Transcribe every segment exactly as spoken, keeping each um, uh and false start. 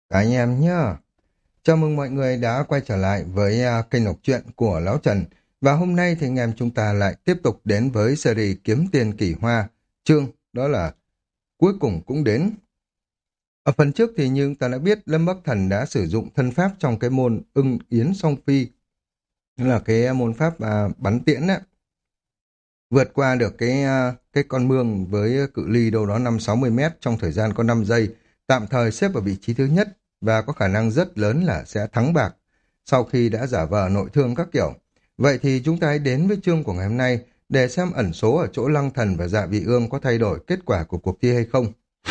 Cả anh em nhá. Chào mừng mọi người đã quay trở lại với à, kênh đọc truyện của Lão Trần. Và hôm nay thì anh em chúng ta lại tiếp tục đến với series Kiếm Tiền Kỳ Hoa. Chương đó là cuối cùng cũng đến. Ở phần trước thì như ta đã biết Lâm Bắc Thần đã sử dụng thân pháp trong cái môn ưng yến song phi. Đó là cái môn pháp à, bắn tiễn á. Vượt qua được cái à, cái con mương với cự ly đâu đó năm sáu mươi mét trong thời gian có năm giây, tạm thời xếp ở vị trí thứ nhất và có khả năng rất lớn là sẽ thắng bạc sau khi đã giả vờ nội thương các kiểu. Vậy thì chúng ta hãy đến với chương của ngày hôm nay để xem ẩn số ở chỗ Lăng Thần và Dạ Vị Ương có thay đổi kết quả của cuộc thi hay không.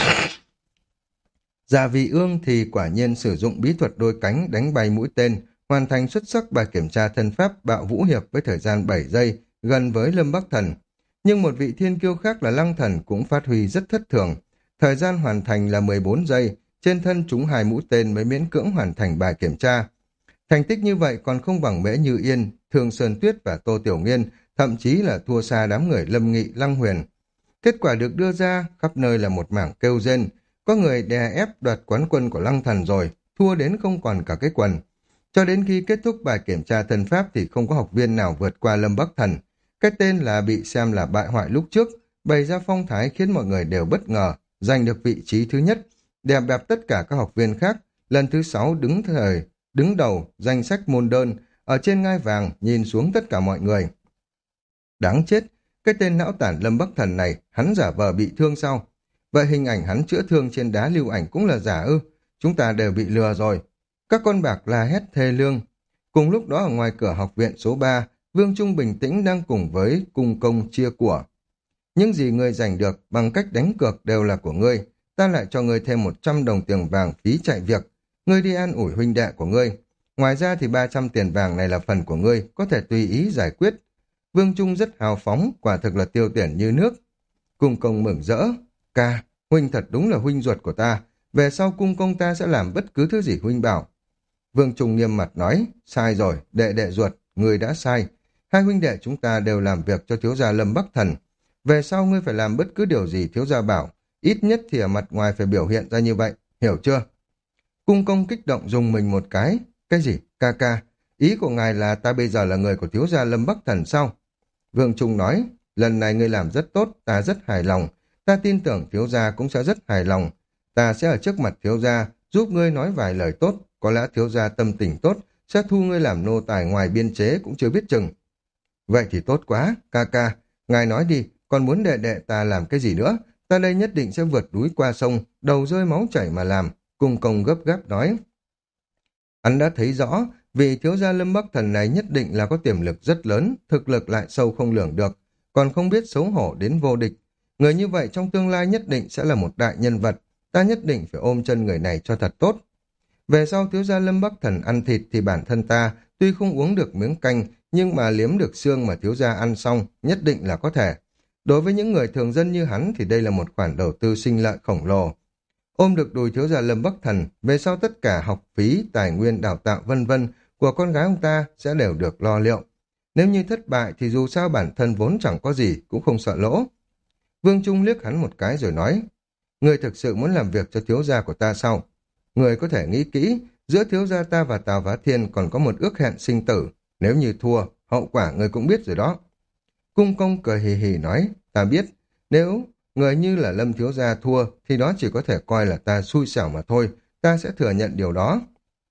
Dạ Vị Ương thì quả nhiên sử dụng bí thuật đôi cánh đánh bay mũi tên, hoàn thành xuất sắc bài kiểm tra thân pháp bạo vũ hiệp với thời gian bảy giây, gần với Lâm Bắc Thần. Nhưng một vị thiên kiêu khác là Lăng Thần cũng phát huy rất thất thường. Thời gian hoàn thành là mười bốn giây, trên thân chúng hai mũi tên mới miễn cưỡng hoàn thành bài kiểm tra. Thành tích như vậy còn không bằng Mễ Như Yên, Thương Sơn Tuyết và Tô Tiểu Nghiên, thậm chí là thua xa đám người Lâm Nghị, Lăng Huyền. Kết quả được đưa ra, khắp nơi là một mảng kêu rên. Có người đè ép đoạt quán quân của Lăng Thần rồi, thua đến không còn cả cái quần. Cho đến khi kết thúc bài kiểm tra thân pháp thì không có học viên nào vượt qua Lâm Bắc Thần. Cái tên là bị xem là bại hoại lúc trước, bày ra phong thái khiến mọi người đều bất ngờ, giành được vị trí thứ nhất, đè bẹp tất cả các học viên khác, lần thứ sáu đứng thời, đứng đầu danh sách môn đơn, ở trên ngai vàng nhìn xuống tất cả mọi người. Đáng chết, cái tên não tản Lâm Bắc Thần này, hắn giả vờ bị thương sao? Vậy hình ảnh hắn chữa thương trên đá lưu ảnh cũng là giả ư? Chúng ta đều bị lừa rồi. Các con bạc la hét thê lương. Cùng lúc đó ở ngoài cửa học viện số ba, Vương Trung bình tĩnh đang cùng với cung công chia của. Những gì ngươi giành được bằng cách đánh cược đều là của ngươi. Ta lại cho ngươi thêm một trăm đồng tiền vàng phí chạy việc. Ngươi đi an ủi huynh đệ của ngươi. Ngoài ra thì ba trăm tiền vàng này là phần của ngươi, có thể tùy ý giải quyết. Vương Trung rất hào phóng, quả thực là tiêu tiền như nước. Cung công mừng rỡ. Ca, huynh thật đúng là huynh ruột của ta. Về sau cung công ta sẽ làm bất cứ thứ gì huynh bảo. Vương Trung nghiêm mặt nói, sai rồi, đệ đệ ruột, ngươi đã sai. Hai huynh đệ chúng ta đều làm việc cho thiếu gia Lâm Bắc Thần. Về sau ngươi phải làm bất cứ điều gì thiếu gia bảo, ít nhất thì ở mặt ngoài phải biểu hiện ra như vậy, hiểu chưa? Cung công kích động dùng mình một cái. Cái gì? Ca ca, ý của ngài là ta bây giờ là người của thiếu gia Lâm Bắc Thần sao? Vương Trung nói, lần này ngươi làm rất tốt, ta rất hài lòng. Ta tin tưởng thiếu gia cũng sẽ rất hài lòng. Ta sẽ ở trước mặt thiếu gia, giúp ngươi nói vài lời tốt, có lẽ thiếu gia tâm tình tốt, sẽ thu ngươi làm nô tài ngoài biên chế cũng chưa biết chừng. Vậy thì tốt quá, ca ca, ngài nói đi, còn muốn đệ đệ ta làm cái gì nữa? Ta đây nhất định sẽ vượt núi qua sông, đầu rơi máu chảy mà làm, cung công gấp gáp nói. Hắn đã thấy rõ, vì thiếu gia Lâm Bắc Thần này nhất định là có tiềm lực rất lớn, thực lực lại sâu không lường được, còn không biết xấu hổ đến vô địch. Người như vậy trong tương lai nhất định sẽ là một đại nhân vật, ta nhất định phải ôm chân người này cho thật tốt. Về sau thiếu gia Lâm Bắc Thần ăn thịt thì bản thân ta, tuy không uống được miếng canh, nhưng mà liếm được xương mà thiếu gia ăn xong, nhất định là có thể. Đối với những người thường dân như hắn thì đây là một khoản đầu tư sinh lợi khổng lồ. Ôm được đùi thiếu gia Lâm Bắc Thần, về sau tất cả học phí, tài nguyên, đào tạo vân vân của con gái ông ta sẽ đều được lo liệu. Nếu như thất bại thì dù sao bản thân vốn chẳng có gì, cũng không sợ lỗ. Vương Trung liếc hắn một cái rồi nói, người thực sự muốn làm việc cho thiếu gia của ta sao? Người có thể nghĩ kỹ, giữa thiếu gia ta và Tào Vá Thiên còn có một ước hẹn sinh tử. Nếu như thua, hậu quả người cũng biết rồi đó. Cung công cười hì hì nói, ta biết, nếu người như là Lâm thiếu gia thua, thì đó chỉ có thể coi là ta xui xẻo mà thôi, ta sẽ thừa nhận điều đó.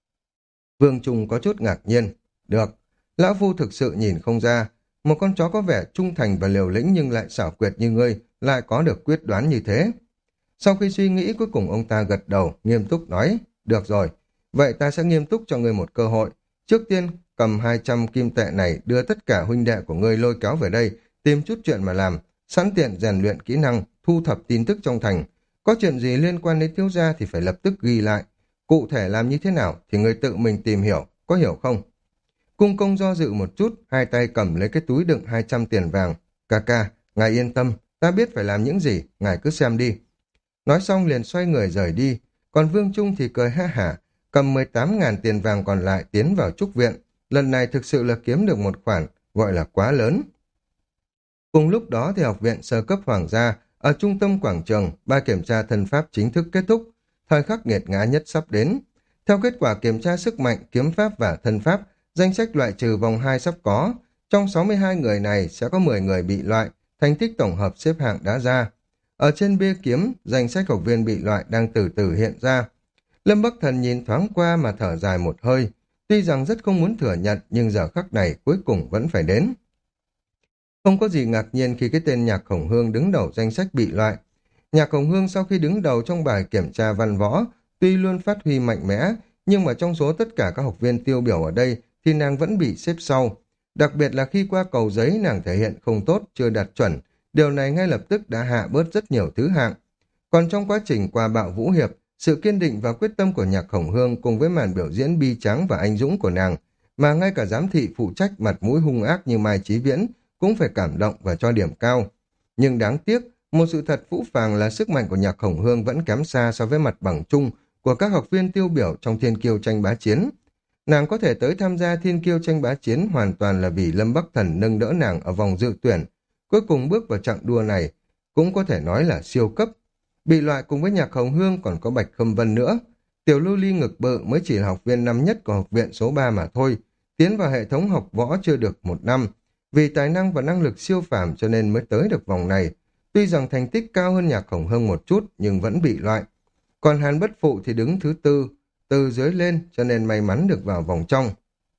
Vương Trung có chút ngạc nhiên. Được, lão phu thực sự nhìn không ra, một con chó có vẻ trung thành và liều lĩnh nhưng lại xảo quyệt như ngươi, lại có được quyết đoán như thế. Sau khi suy nghĩ cuối cùng ông ta gật đầu, nghiêm túc nói, được rồi, vậy ta sẽ nghiêm túc cho ngươi một cơ hội. Trước tiên, cầm hai trăm kim tệ này đưa tất cả huynh đệ của ngươi lôi kéo về đây, tìm chút chuyện mà làm, sẵn tiện rèn luyện kỹ năng, thu thập tin tức trong thành. Có chuyện gì liên quan đến thiếu gia thì phải lập tức ghi lại. Cụ thể làm như thế nào thì ngươi tự mình tìm hiểu, có hiểu không? Cung công do dự một chút, hai tay cầm lấy cái túi đựng hai trăm tiền vàng. Ca ca, ngài yên tâm, ta biết phải làm những gì, ngài cứ xem đi. Nói xong liền xoay người rời đi, còn Vương Trung thì cười ha hả, cầm mười tám ngàn tiền vàng còn lại tiến vào trúc viện. Lần này thực sự là kiếm được một khoản, gọi là quá lớn. Cùng lúc đó thì học viện sơ cấp hoàng gia, ở trung tâm quảng trường, ba kiểm tra thân pháp chính thức kết thúc. Thời khắc nghiệt ngã nhất sắp đến. Theo kết quả kiểm tra sức mạnh, kiếm pháp và thân pháp, danh sách loại trừ vòng hai sắp có. Trong sáu mươi hai người này sẽ có mười người bị loại, thành tích tổng hợp xếp hạng đã ra. Ở trên bia kiếm, danh sách học viên bị loại đang từ từ hiện ra. Lâm Bắc Thần nhìn thoáng qua mà thở dài một hơi. Tuy rằng rất không muốn thừa nhận, nhưng giờ khắc này cuối cùng vẫn phải đến. Không có gì ngạc nhiên khi cái tên Nhạc Hồng Hương đứng đầu danh sách bị loại. Nhạc Hồng Hương sau khi đứng đầu trong bài kiểm tra văn võ, tuy luôn phát huy mạnh mẽ, nhưng mà trong số tất cả các học viên tiêu biểu ở đây thì nàng vẫn bị xếp sau. Đặc biệt là khi qua cầu giấy nàng thể hiện không tốt, chưa đạt chuẩn, điều này ngay lập tức đã hạ bớt rất nhiều thứ hạng. Còn trong quá trình qua bạo vũ hiệp, sự kiên định và quyết tâm của Nhạc Hồng Hương cùng với màn biểu diễn bi tráng và anh dũng của nàng, mà ngay cả giám thị phụ trách mặt mũi hung ác như Mai Chí Viễn cũng phải cảm động và cho điểm cao. Nhưng đáng tiếc, một sự thật phũ phàng là sức mạnh của Nhạc Hồng Hương vẫn kém xa so với mặt bằng chung của các học viên tiêu biểu trong thiên kiêu tranh bá chiến. Nàng có thể tới tham gia thiên kiêu tranh bá chiến hoàn toàn là vì Lâm Bắc Thần nâng đỡ nàng ở vòng dự tuyển. Cuối cùng bước vào chặng đua này cũng có thể nói là siêu cấp. Bị loại cùng với Nhạc Hồng Hương còn có Bạch Khâm Vân nữa. Tiểu Lưu Ly ngực bự mới chỉ là học viên năm nhất của học viện số ba mà thôi. Tiến vào hệ thống học võ chưa được một năm. Vì tài năng và năng lực siêu phàm cho nên mới tới được vòng này. Tuy rằng thành tích cao hơn Nhạc Hồng Hương một chút nhưng vẫn bị loại. Còn Hàn Bất Phụ thì đứng thứ tư, từ dưới lên cho nên may mắn được vào vòng trong.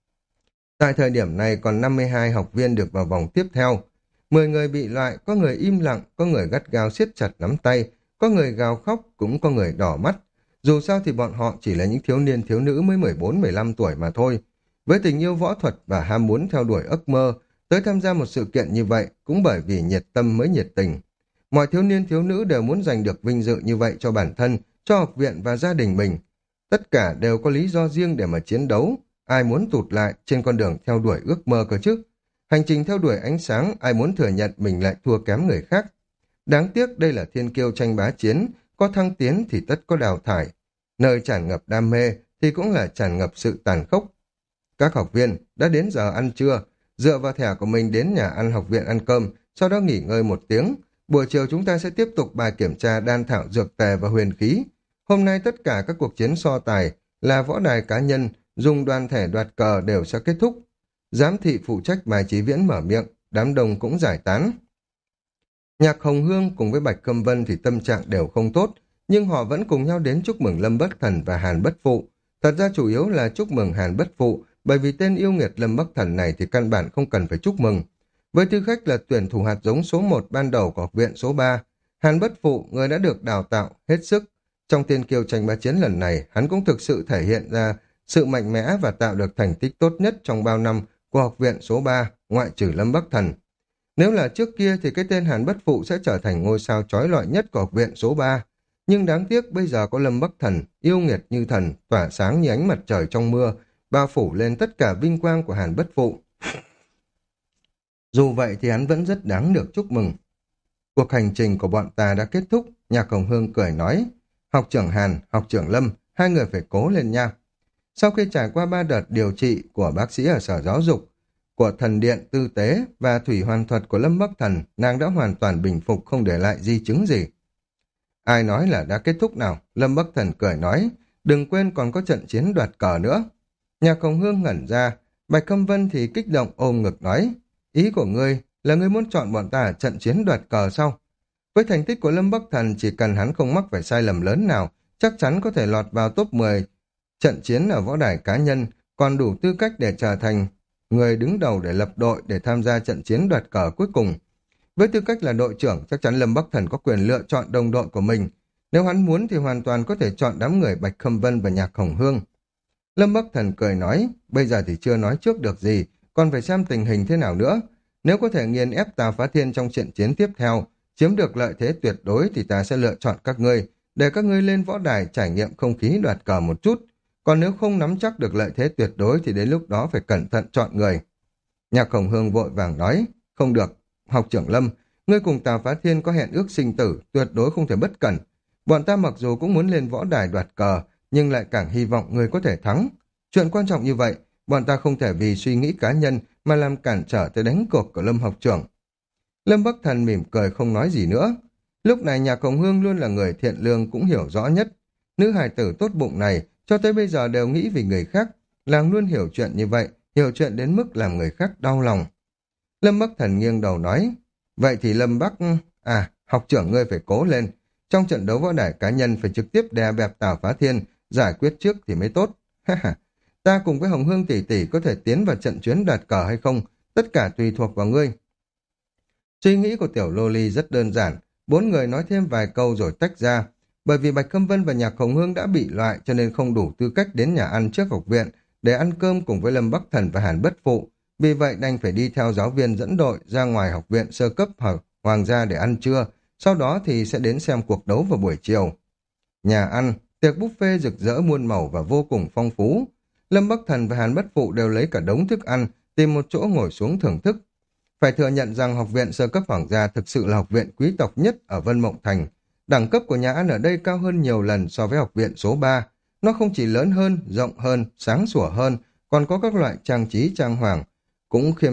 Tại thời điểm này còn năm mươi hai học viên được vào vòng tiếp theo. mười người bị loại, có người im lặng, có người gắt gao siết chặt nắm tay, có người gào khóc, cũng có người đỏ mắt. Dù sao thì bọn họ chỉ là những thiếu niên thiếu nữ mới mười bốn mười lăm tuổi mà thôi. Với tình yêu võ thuật và ham muốn theo đuổi ước mơ, tới tham gia một sự kiện như vậy cũng bởi vì nhiệt tâm mới nhiệt tình. Mọi thiếu niên thiếu nữ đều muốn giành được vinh dự như vậy cho bản thân, cho học viện và gia đình mình. Tất cả đều có lý do riêng để mà chiến đấu. Ai muốn tụt lại trên con đường theo đuổi ước mơ cơ chứ? Hành trình theo đuổi ánh sáng, ai muốn thừa nhận mình lại thua kém người khác? Đáng tiếc đây là thiên kiêu tranh bá chiến, có thăng tiến thì tất có đào thải. Nơi tràn ngập đam mê thì cũng là tràn ngập sự tàn khốc. Các học viên đã đến giờ ăn trưa, dựa vào thẻ của mình đến nhà ăn học viện ăn cơm, sau đó nghỉ ngơi một tiếng. Buổi chiều chúng ta sẽ tiếp tục bài kiểm tra đan thảo dược tề và huyền khí. Hôm nay tất cả các cuộc chiến so tài là võ đài cá nhân, dùng đoàn thể đoạt cờ đều sẽ kết thúc. Giám thị phụ trách Mai Chí Viễn mở miệng, đám đông cũng giải tán. Nhạc Hồng Hương cùng với Bạch Câm Vân thì tâm trạng đều không tốt, nhưng họ vẫn cùng nhau đến chúc mừng Lâm Bắc Thần và Hàn Bất Phụ. Thật ra chủ yếu là chúc mừng Hàn Bất Phụ, bởi vì tên yêu nghiệt Lâm Bắc Thần này thì căn bản không cần phải chúc mừng. Với tư cách là tuyển thủ hạt giống số một ban đầu của học viện số ba, Hàn Bất Phụ, người đã được đào tạo hết sức. Trong tiên kiêu tranh bá chiến lần này, hắn cũng thực sự thể hiện ra sự mạnh mẽ và tạo được thành tích tốt nhất trong bao năm của học viện số ba, ngoại trừ Lâm Bắc Thần. Nếu là trước kia thì cái tên Hàn Bất Phụ sẽ trở thành ngôi sao chói lọi nhất của học viện số ba. Nhưng đáng tiếc bây giờ có Lâm Bắc Thần, yêu nghiệt như thần, tỏa sáng như ánh mặt trời trong mưa, bao phủ lên tất cả vinh quang của Hàn Bất Phụ. Dù vậy thì hắn vẫn rất đáng được chúc mừng. Cuộc hành trình của bọn ta đã kết thúc, Nhạc Hồng Hương cười nói. Học trưởng Hàn, học trưởng Lâm, hai người phải cố lên nha. Sau khi trải qua ba đợt điều trị của bác sĩ ở sở giáo dục, của thần điện tư tế và thủy hoàn thuật của Lâm Bắc Thần, nàng đã hoàn toàn bình phục, không để lại di chứng gì. Ai nói là đã kết thúc nào? Lâm Bắc Thần cười nói, đừng quên còn có trận chiến đoạt cờ nữa. Nhạc Hồng Hương ngẩn ra, Bạch Câm Vân thì kích động ôm ngực nói, ý của ngươi là ngươi muốn chọn bọn ta ở trận chiến đoạt cờ sao? Với thành tích của Lâm Bắc Thần, chỉ cần hắn không mắc phải sai lầm lớn nào, chắc chắn có thể lọt vào top mười trận chiến ở võ đài cá nhân, còn đủ tư cách để trở thành người đứng đầu để lập đội để tham gia trận chiến đoạt cờ cuối cùng. Với tư cách là đội trưởng, chắc chắn Lâm Bắc Thần có quyền lựa chọn đồng đội của mình. Nếu hắn muốn thì hoàn toàn có thể chọn đám người Bạch Khâm Vân và Nhạc Hồng Hương. Lâm Bắc Thần cười nói, bây giờ thì chưa nói trước được gì, còn phải xem tình hình thế nào nữa. Nếu có thể nghiền ép Tào Phá Thiên trong trận chiến tiếp theo, chiếm được lợi thế tuyệt đối thì ta sẽ lựa chọn các ngươi, để các ngươi lên võ đài trải nghiệm không khí đoạt cờ một chút. Còn nếu không nắm chắc được lợi thế tuyệt đối thì đến lúc đó phải cẩn thận chọn người. Nhạc Hồng Hương vội vàng nói, không được, học trưởng Lâm, ngươi cùng Tào Phá Thiên có hẹn ước sinh tử, tuyệt đối không thể bất cẩn. Bọn ta mặc dù cũng muốn lên võ đài đoạt cờ, nhưng lại càng hy vọng ngươi có thể thắng. Chuyện quan trọng như vậy, bọn ta không thể vì suy nghĩ cá nhân mà làm cản trở tới đánh cuộc của Lâm học trưởng. Lâm Bắc Thần mỉm cười không nói gì nữa. Lúc này Nhạc Hồng Hương luôn là người thiện lương cũng hiểu rõ nhất. Nữ hài tử tốt bụng này cho tới bây giờ đều nghĩ vì người khác, nàng luôn hiểu chuyện như vậy, hiểu chuyện đến mức làm người khác đau lòng. Lâm Bắc Thần nghiêng đầu nói, vậy thì Lâm Bắc, à, học trưởng ngươi phải cố lên, trong trận đấu võ đài cá nhân phải trực tiếp đè bẹp Tào Phá Thiên, giải quyết trước thì mới tốt. Ta cùng với Hồng Hương tỷ tỷ có thể tiến vào trận chuyến đoạt cờ hay không, tất cả tùy thuộc vào ngươi. Suy nghĩ của tiểu lô ly rất đơn giản, bốn người nói thêm vài câu rồi tách ra. Bởi vì Bạch Khâm Vân và Nhạc Hồng Hương đã bị loại cho nên không đủ tư cách đến nhà ăn trước học viện để ăn cơm cùng với Lâm Bắc Thần và Hàn Bất Phụ. Vì vậy đành phải đi theo giáo viên dẫn đội ra ngoài học viện sơ cấp hoặc hoàng gia để ăn trưa, sau đó thì sẽ đến xem cuộc đấu vào buổi chiều. Nhà ăn, tiệc buffet rực rỡ muôn màu và vô cùng phong phú. Lâm Bắc Thần và Hàn Bất Phụ đều lấy cả đống thức ăn, tìm một chỗ ngồi xuống thưởng thức. Phải thừa nhận rằng học viện sơ cấp hoàng gia thực sự là học viện quý tộc nhất ở Vân Mộng Thành. Đẳng cấp của nhà ăn ở đây cao hơn nhiều lần so với học viện số ba. Nó không chỉ lớn hơn, rộng hơn, sáng sủa hơn, còn có các loại trang trí trang hoàng, cũng khiêm,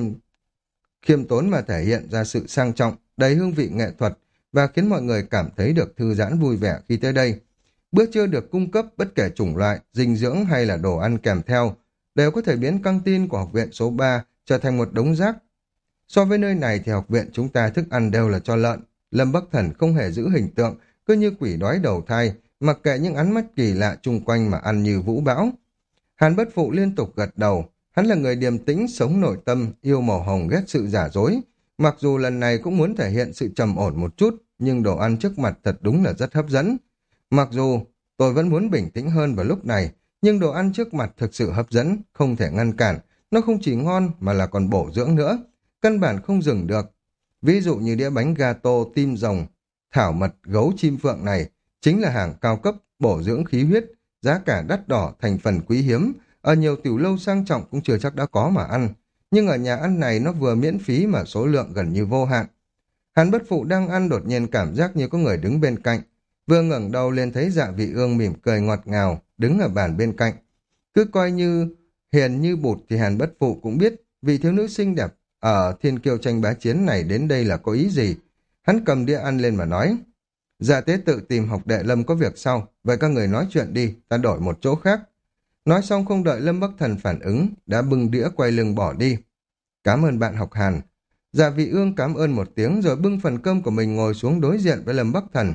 khiêm tốn mà thể hiện ra sự sang trọng, đầy hương vị nghệ thuật và khiến mọi người cảm thấy được thư giãn vui vẻ khi tới đây. Bữa trưa được cung cấp bất kể chủng loại, dinh dưỡng hay là đồ ăn kèm theo, đều có thể biến căng tin của học viện số ba trở thành một đống rác. So với nơi này thì học viện chúng ta thức ăn đều là cho lợn. Lâm Bắc Thần không hề giữ hình tượng, cứ như quỷ đói đầu thai, mặc kệ những ánh mắt kỳ lạ chung quanh mà ăn như vũ bão. Hàn Bất Phụ liên tục gật đầu, hắn là người điềm tĩnh, sống nội tâm, yêu màu hồng ghét sự giả dối. Mặc dù lần này cũng muốn thể hiện sự trầm ổn một chút, nhưng đồ ăn trước mặt thật đúng là rất hấp dẫn. Mặc dù tôi vẫn muốn bình tĩnh hơn vào lúc này, nhưng đồ ăn trước mặt thực sự hấp dẫn, không thể ngăn cản. Nó không chỉ ngon mà là còn bổ dưỡng nữa, căn bản không dừng được. Ví dụ như đĩa bánh gato tim rồng, thảo mật gấu chim phượng này, chính là hàng cao cấp, bổ dưỡng khí huyết, giá cả đắt đỏ, thành phần quý hiếm, ở nhiều tiểu lâu sang trọng cũng chưa chắc đã có mà ăn. Nhưng ở nhà ăn này nó vừa miễn phí mà số lượng gần như vô hạn. Hàn Bất Phụ đang ăn đột nhiên cảm giác như có người đứng bên cạnh, vừa ngẩng đầu lên thấy Dạ Vị Ương mỉm cười ngọt ngào, đứng ở bàn bên cạnh. Cứ coi như hiền như bụt thì Hàn Bất Phụ cũng biết vị thiếu nữ xinh đẹp ở thiên kiêu tranh bá chiến này đến đây là có ý gì. Hắn cầm đĩa ăn lên mà nói, Dạ tế tự tìm học đệ Lâm có việc sau, vậy các người nói chuyện đi, ta đổi một chỗ khác. Nói xong không đợi Lâm Bắc Thần phản ứng, đã bưng đĩa quay lưng bỏ đi. Cảm ơn bạn học Hàn. Dạ Vị Ương cảm ơn một tiếng rồi bưng phần cơm của mình ngồi xuống đối diện với Lâm Bắc Thần.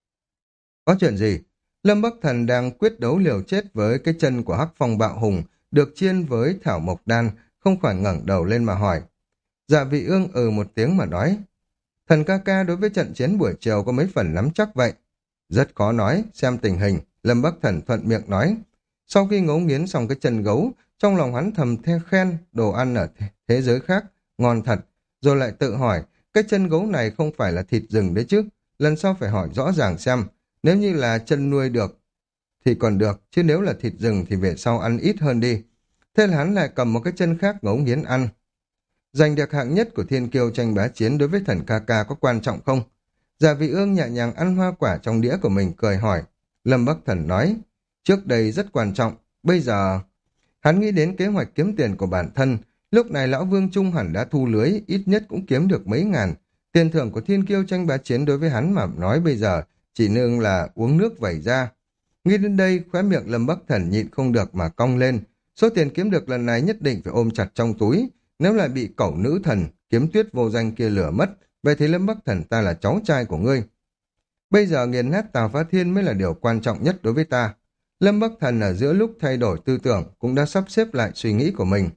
Có chuyện gì? Lâm Bắc Thần đang quyết đấu liều chết với cái chân của Hắc Phong Bạo Hùng, được chiên với thảo mộc đan, không khỏi ngẩng đầu lên mà hỏi. Dạ Vị Ương ừ một tiếng mà nói, thần ca ca đối với trận chiến buổi chiều có mấy phần nắm chắc vậy? Rất khó nói, xem tình hình, Lâm Bắc Thần thuận miệng nói. Sau khi ngấu nghiến xong cái chân gấu, trong lòng hắn thầm the khen đồ ăn ở thế giới khác, ngon thật, rồi lại tự hỏi, cái chân gấu này không phải là thịt rừng đấy chứ, lần sau phải hỏi rõ ràng xem, nếu như là chân nuôi được thì còn được, chứ nếu là thịt rừng thì về sau ăn ít hơn đi. Thế là hắn lại cầm một cái chân khác ngấu nghiến ăn. Giành được hạng nhất của thiên kiêu tranh bá chiến đối với thần ca ca có quan trọng không? Dạ Vị Ương nhẹ nhàng ăn hoa quả trong đĩa của mình cười hỏi. Lâm Bắc Thần nói, trước đây rất quan trọng, bây giờ... Hắn nghĩ đến kế hoạch kiếm tiền của bản thân, lúc này lão Vương Trung hẳn đã thu lưới, ít nhất cũng kiếm được mấy ngàn. Tiền thưởng của thiên kiêu tranh bá chiến đối với hắn mà nói bây giờ chỉ nương là uống nước vẩy ra. Nghĩ đến đây, khóe miệng Lâm Bắc Thần nhịn không được mà cong lên. Số tiền kiếm được lần này nhất định phải ôm chặt trong túi, nếu lại bị cẩu nữ thần, kiếm tuyết vô danh kia lửa mất, vậy thì Lâm Bắc Thần ta là cháu trai của ngươi. Bây giờ nghiền nát Tào Phá Thiên mới là điều quan trọng nhất đối với ta. Lâm Bắc Thần ở giữa lúc thay đổi tư tưởng cũng đã sắp xếp lại suy nghĩ của mình.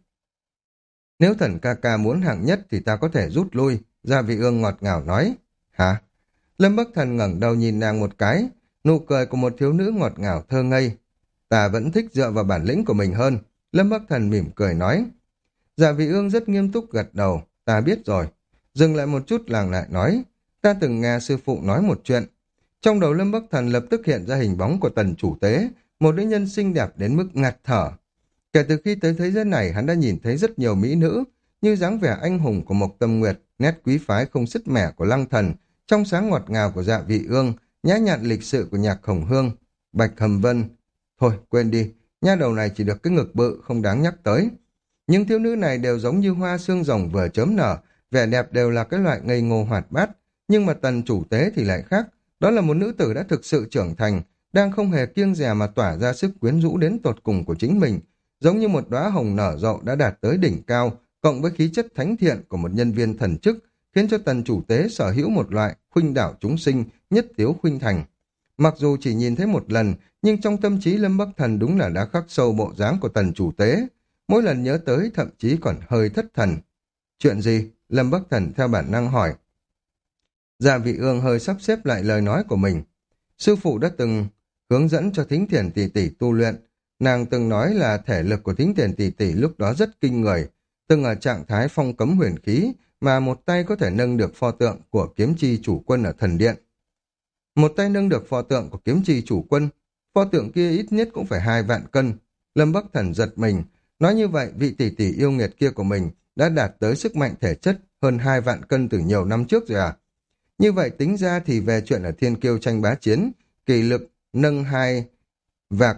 Nếu thần ca ca muốn hạng nhất thì ta có thể rút lui, Gia Vị Ương ngọt ngào nói. Hả? Lâm Bắc Thần ngẩng đầu nhìn nàng một cái, nụ cười của một thiếu nữ ngọt ngào thơ ngây. Ta vẫn thích dựa vào bản lĩnh của mình hơn, Lâm Bắc Thần mỉm cười nói. Dạ Vị Ương rất nghiêm túc gật đầu, ta biết rồi. Dừng lại một chút làng lại nói, ta từng nghe sư phụ nói một chuyện. Trong đầu Lâm Bắc Thần lập tức hiện ra hình bóng của Tần chủ tế, một nữ nhân xinh đẹp đến mức ngạt thở. Kể từ khi tới thế giới này, hắn đã nhìn thấy rất nhiều mỹ nữ, như dáng vẻ anh hùng của Mộc Tâm Nguyệt, nét quý phái không sứt mẻ của Lăng Thần, trong sáng ngọt ngào của Dạ Vị Ương, nhã nhặn lịch sự của Nhạc Hồng Hương, Bạch Hầm Vân. Thôi, quên đi, nha đầu này chỉ được cái ngực bự, không đáng nhắc tới. Những thiếu nữ này đều giống như hoa xương rồng vừa chớm nở, vẻ đẹp đều là cái loại ngây ngô hoạt bát, nhưng mà Tần chủ tế thì lại khác, đó là một nữ tử đã thực sự trưởng thành, đang không hề kiêng dè mà tỏa ra sức quyến rũ đến tột cùng của chính mình, giống như một đóa hồng nở rộ đã đạt tới đỉnh cao, cộng với khí chất thánh thiện của một nhân viên thần chức, khiến cho tần chủ tế sở hữu một loại khuynh đảo chúng sinh, nhất tiếu khuynh thành. Mặc dù chỉ nhìn thấy một lần, nhưng trong tâm trí Lâm Bắc Thần đúng là đã khắc sâu bộ dáng của tần chủ tế. Mỗi lần nhớ tới thậm chí còn hơi thất thần. Chuyện gì? Lâm Bắc Thần theo bản năng hỏi. Dạ Vị Ương hơi sắp xếp lại lời nói của mình. Sư phụ đã từng hướng dẫn cho Thính Thiền tỷ tỷ tu luyện. Nàng từng nói là thể lực của Thính Thiền tỷ tỷ lúc đó rất kinh người, từng ở trạng thái phong cấm huyền khí, mà một tay có thể nâng được pho tượng của kiếm chi chủ quân ở thần điện. Một tay nâng được pho tượng của kiếm chi chủ quân, pho tượng kia ít nhất cũng phải hai vạn cân. Lâm Bắc Thần giật mình, nói như vậy vị tỷ tỷ yêu nghiệt kia của mình đã đạt tới sức mạnh thể chất hơn hai vạn cân từ nhiều năm trước rồi à? Như vậy tính ra thì về chuyện ở Thiên Kiêu tranh bá chiến, kỳ lực nâng hai vạc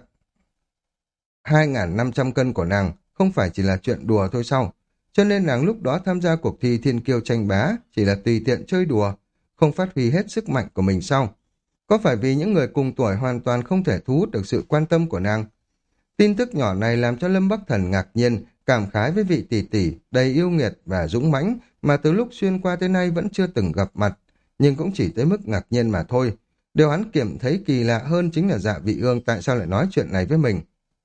hai nghìn năm trăm cân của nàng không phải chỉ là chuyện đùa thôi sao? Cho nên nàng lúc đó tham gia cuộc thi Thiên Kiêu tranh bá chỉ là tùy tiện chơi đùa, không phát huy hết sức mạnh của mình sao? Có phải vì những người cùng tuổi hoàn toàn không thể thu hút được sự quan tâm của nàng? Tin tức nhỏ này làm cho Lâm Bắc Thần ngạc nhiên, cảm khái với vị tỷ tỷ đầy yêu nghiệt và dũng mãnh mà từ lúc xuyên qua tới nay vẫn chưa từng gặp mặt, nhưng cũng chỉ tới mức ngạc nhiên mà thôi. Điều hắn kiểm thấy kỳ lạ hơn chính là Dạ Vị Ương tại sao lại nói chuyện này với mình.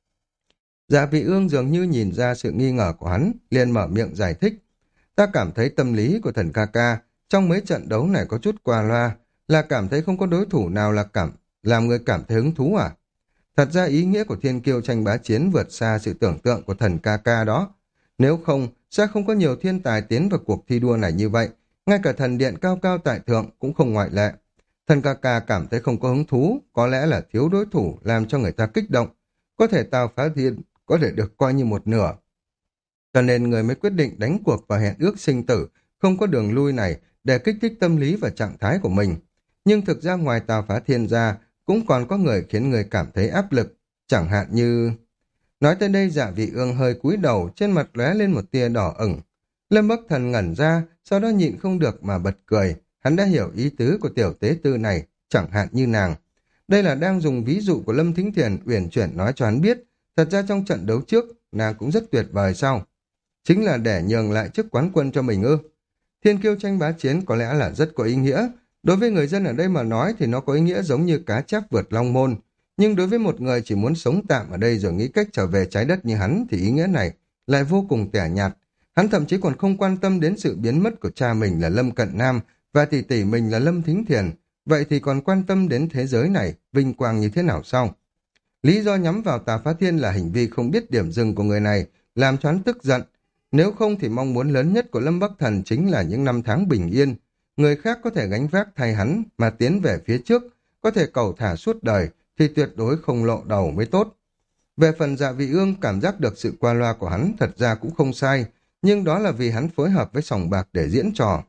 Dạ Vị Ương dường như nhìn ra sự nghi ngờ của hắn, liền mở miệng giải thích. Ta cảm thấy tâm lý của thần ca ca trong mấy trận đấu này có chút qua loa, là cảm thấy không có đối thủ nào là cảm làm người cảm thấy hứng thú à? Thật ra ý nghĩa của Thiên Kiêu tranh bá chiến vượt xa sự tưởng tượng của thần ca ca đó. Nếu không, sẽ không có nhiều thiên tài tiến vào cuộc thi đua này như vậy, ngay cả thần điện cao cao tại thượng cũng không ngoại lệ. Thần ca ca cảm thấy không có hứng thú, có lẽ là thiếu đối thủ làm cho người ta kích động. Có thể Tào Phá Thiên có thể được coi như một nửa. Cho nên người mới quyết định đánh cuộc và hẹn ước sinh tử, không có đường lui này để kích thích tâm lý và trạng thái của mình. Nhưng thực ra ngoài Tào Phá Thiên ra, cũng còn có người khiến người cảm thấy áp lực, chẳng hạn như... Nói tới đây Dạ Vị Ương hơi cúi đầu, trên mặt lóe lên một tia đỏ ửng. Lâm Bắc Thần ngẩn ra, sau đó nhịn không được mà bật cười. Hắn đã hiểu ý tứ của tiểu tế tư này, chẳng hạn như nàng. Đây là đang dùng ví dụ của Lâm Thính Thiền uyển chuyển nói cho hắn biết, thật ra trong trận đấu trước, nàng cũng rất tuyệt vời sao? Chính là để nhường lại chức quán quân cho mình ư? Thiên Kiêu tranh bá chiến có lẽ là rất có ý nghĩa. Đối với người dân ở đây mà nói thì nó có ý nghĩa giống như cá chép vượt long môn. Nhưng đối với một người chỉ muốn sống tạm ở đây rồi nghĩ cách trở về trái đất như hắn thì ý nghĩa này lại vô cùng tẻ nhạt. Hắn thậm chí còn không quan tâm đến sự biến mất của cha mình là Lâm Cận Nam và tỷ tỷ mình là Lâm Thính Thiền. Vậy thì còn quan tâm đến thế giới này vinh quang như thế nào sao? Lý do nhắm vào Tà Phá Thiên là hành vi không biết điểm dừng của người này, làm cho hắn tức giận. Nếu không thì mong muốn lớn nhất của Lâm Bắc Thần chính là những năm tháng bình yên. Người khác có thể gánh vác thay hắn mà tiến về phía trước, có thể cầu thả suốt đời, thì tuyệt đối không lộ đầu mới tốt. Về phần Dạ Vị Ương cảm giác được sự qua loa của hắn thật ra cũng không sai, nhưng đó là vì hắn phối hợp với sòng bạc để diễn trò.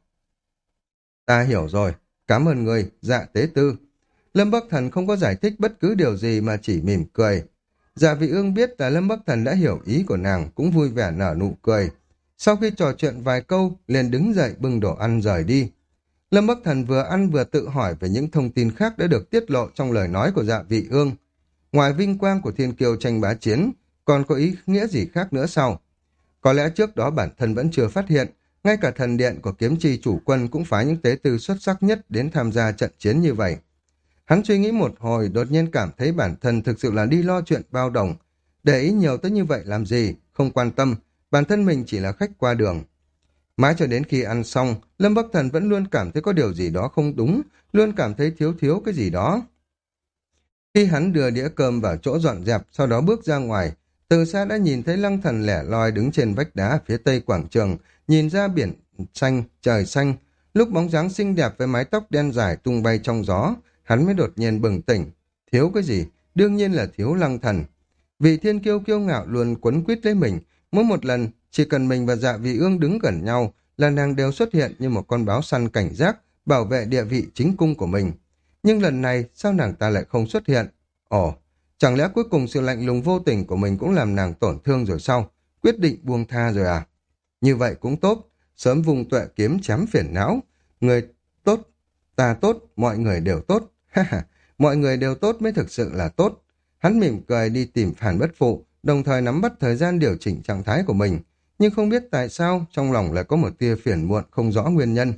Ta hiểu rồi, cảm ơn người, Dạ Tế Tư. Lâm Bắc Thần không có giải thích bất cứ điều gì mà chỉ mỉm cười. Dạ Vị Ương biết là Lâm Bắc Thần đã hiểu ý của nàng, cũng vui vẻ nở nụ cười. Sau khi trò chuyện vài câu, liền đứng dậy bưng đồ ăn rời đi. Lâm Bắc Thần vừa ăn vừa tự hỏi về những thông tin khác đã được tiết lộ trong lời nói của Dạ Vị Ương. Ngoài vinh quang của Thiên Kiêu tranh bá chiến, còn có ý nghĩa gì khác nữa sao? Có lẽ trước đó bản thân vẫn chưa phát hiện, ngay cả thần điện của kiếm chi chủ quân cũng phái những tế tư xuất sắc nhất đến tham gia trận chiến như vậy. Hắn suy nghĩ một hồi, đột nhiên cảm thấy bản thân thực sự là đi lo chuyện bao đồng. Để ý nhiều tới như vậy làm gì, không quan tâm, bản thân mình chỉ là khách qua đường. Mãi cho đến khi ăn xong, Lâm Bắc Thần vẫn luôn cảm thấy có điều gì đó không đúng, luôn cảm thấy thiếu thiếu cái gì đó. Khi hắn đưa đĩa cơm vào chỗ dọn dẹp, sau đó bước ra ngoài, từ xa đã nhìn thấy Lăng Thần lẻ loi đứng trên vách đá ở phía tây quảng trường, nhìn ra biển xanh, trời xanh. Lúc bóng dáng xinh đẹp với mái tóc đen dài tung bay trong gió, hắn mới đột nhiên bừng tỉnh. Thiếu cái gì? Đương nhiên là thiếu Lăng Thần. Vị thiên kiêu kiêu ngạo luôn quấn quýt lấy mình, mỗi một lần chỉ cần mình và Dạ Vị Ương đứng gần nhau là nàng đều xuất hiện như một con báo săn cảnh giác, bảo vệ địa vị chính cung của mình. Nhưng lần này sao nàng ta lại không xuất hiện? Ồ, chẳng lẽ cuối cùng sự lạnh lùng vô tình của mình cũng làm nàng tổn thương rồi sao? Quyết định buông tha rồi à? Như vậy cũng tốt, sớm vùng tuệ kiếm chém phiền não. Người tốt, ta tốt, mọi người đều tốt. Ha ha, mọi người đều tốt mới thực sự là tốt. Hắn mỉm cười đi tìm Hàn Bất Phụ, đồng thời nắm bắt thời gian điều chỉnh trạng thái của mình. Nhưng không biết tại sao, trong lòng lại có một tia phiền muộn không rõ nguyên nhân.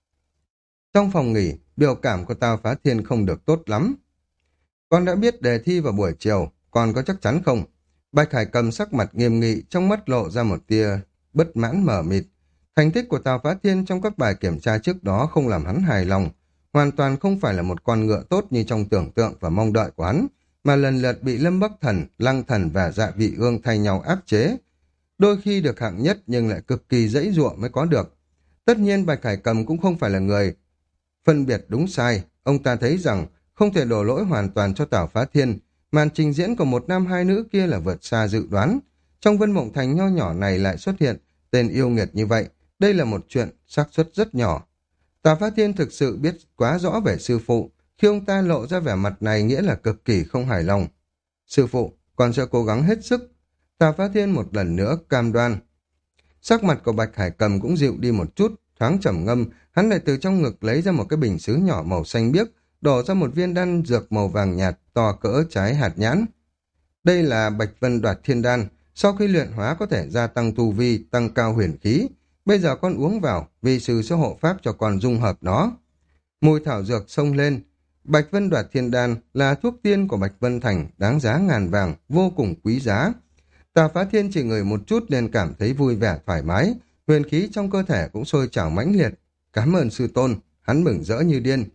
Trong phòng nghỉ, biểu cảm của Tào Phá Thiên không được tốt lắm. Con đã biết đề thi vào buổi chiều, con có chắc chắn không? Bạch Hải Cầm sắc mặt nghiêm nghị, trong mắt lộ ra một tia bất mãn mờ mịt. Thành tích của Tào Phá Thiên trong các bài kiểm tra trước đó không làm hắn hài lòng, hoàn toàn không phải là một con ngựa tốt như trong tưởng tượng và mong đợi của hắn, mà lần lượt bị Lâm Bắc Thần, Lăng Thần và Dạ Vị Ương thay nhau áp chế. Đôi khi được hạng nhất nhưng lại cực kỳ dãy dụa mới có được. Tất nhiên Bạch Hải Cầm cũng không phải là người phân biệt đúng sai, ông ta thấy rằng không thể đổ lỗi hoàn toàn cho Tào Phá Thiên, màn trình diễn của một nam hai nữ kia là vượt xa dự đoán. Trong Vân Mộng Thành nho nhỏ này lại xuất hiện tên yêu nghiệt như vậy, đây là một chuyện xác suất rất nhỏ. Tào Phá Thiên thực sự biết quá rõ về sư phụ, khi ông ta lộ ra vẻ mặt này nghĩa là cực kỳ không hài lòng. Sư phụ, con sẽ cố gắng hết sức. Tào Phá Thiên một lần nữa cam đoan. Sắc mặt của Bạch Hải Cầm cũng dịu đi một chút, thoáng trầm ngâm, hắn lại từ trong ngực lấy ra một cái bình sứ nhỏ màu xanh biếc, đổ ra một viên đan dược màu vàng nhạt to cỡ trái hạt nhãn. Đây là Bạch Vân Đoạt Thiên Đan, sau khi luyện hóa có thể gia tăng tu vi, tăng cao huyền khí. Bây giờ con uống vào, vi sư sẽ hộ pháp cho con dung hợp nó. Mùi thảo dược xông lên. Bạch Vân Đoạt Thiên Đan là thuốc tiên của Bạch Vân Thành, đáng giá ngàn vàng, vô cùng quý giá. Tào Phá Thiên chỉ ngửi một chút nên cảm thấy vui vẻ thoải mái, huyền khí trong cơ thể cũng sôi trào mãnh liệt. Cảm ơn sư tôn, hắn mừng rỡ như điên.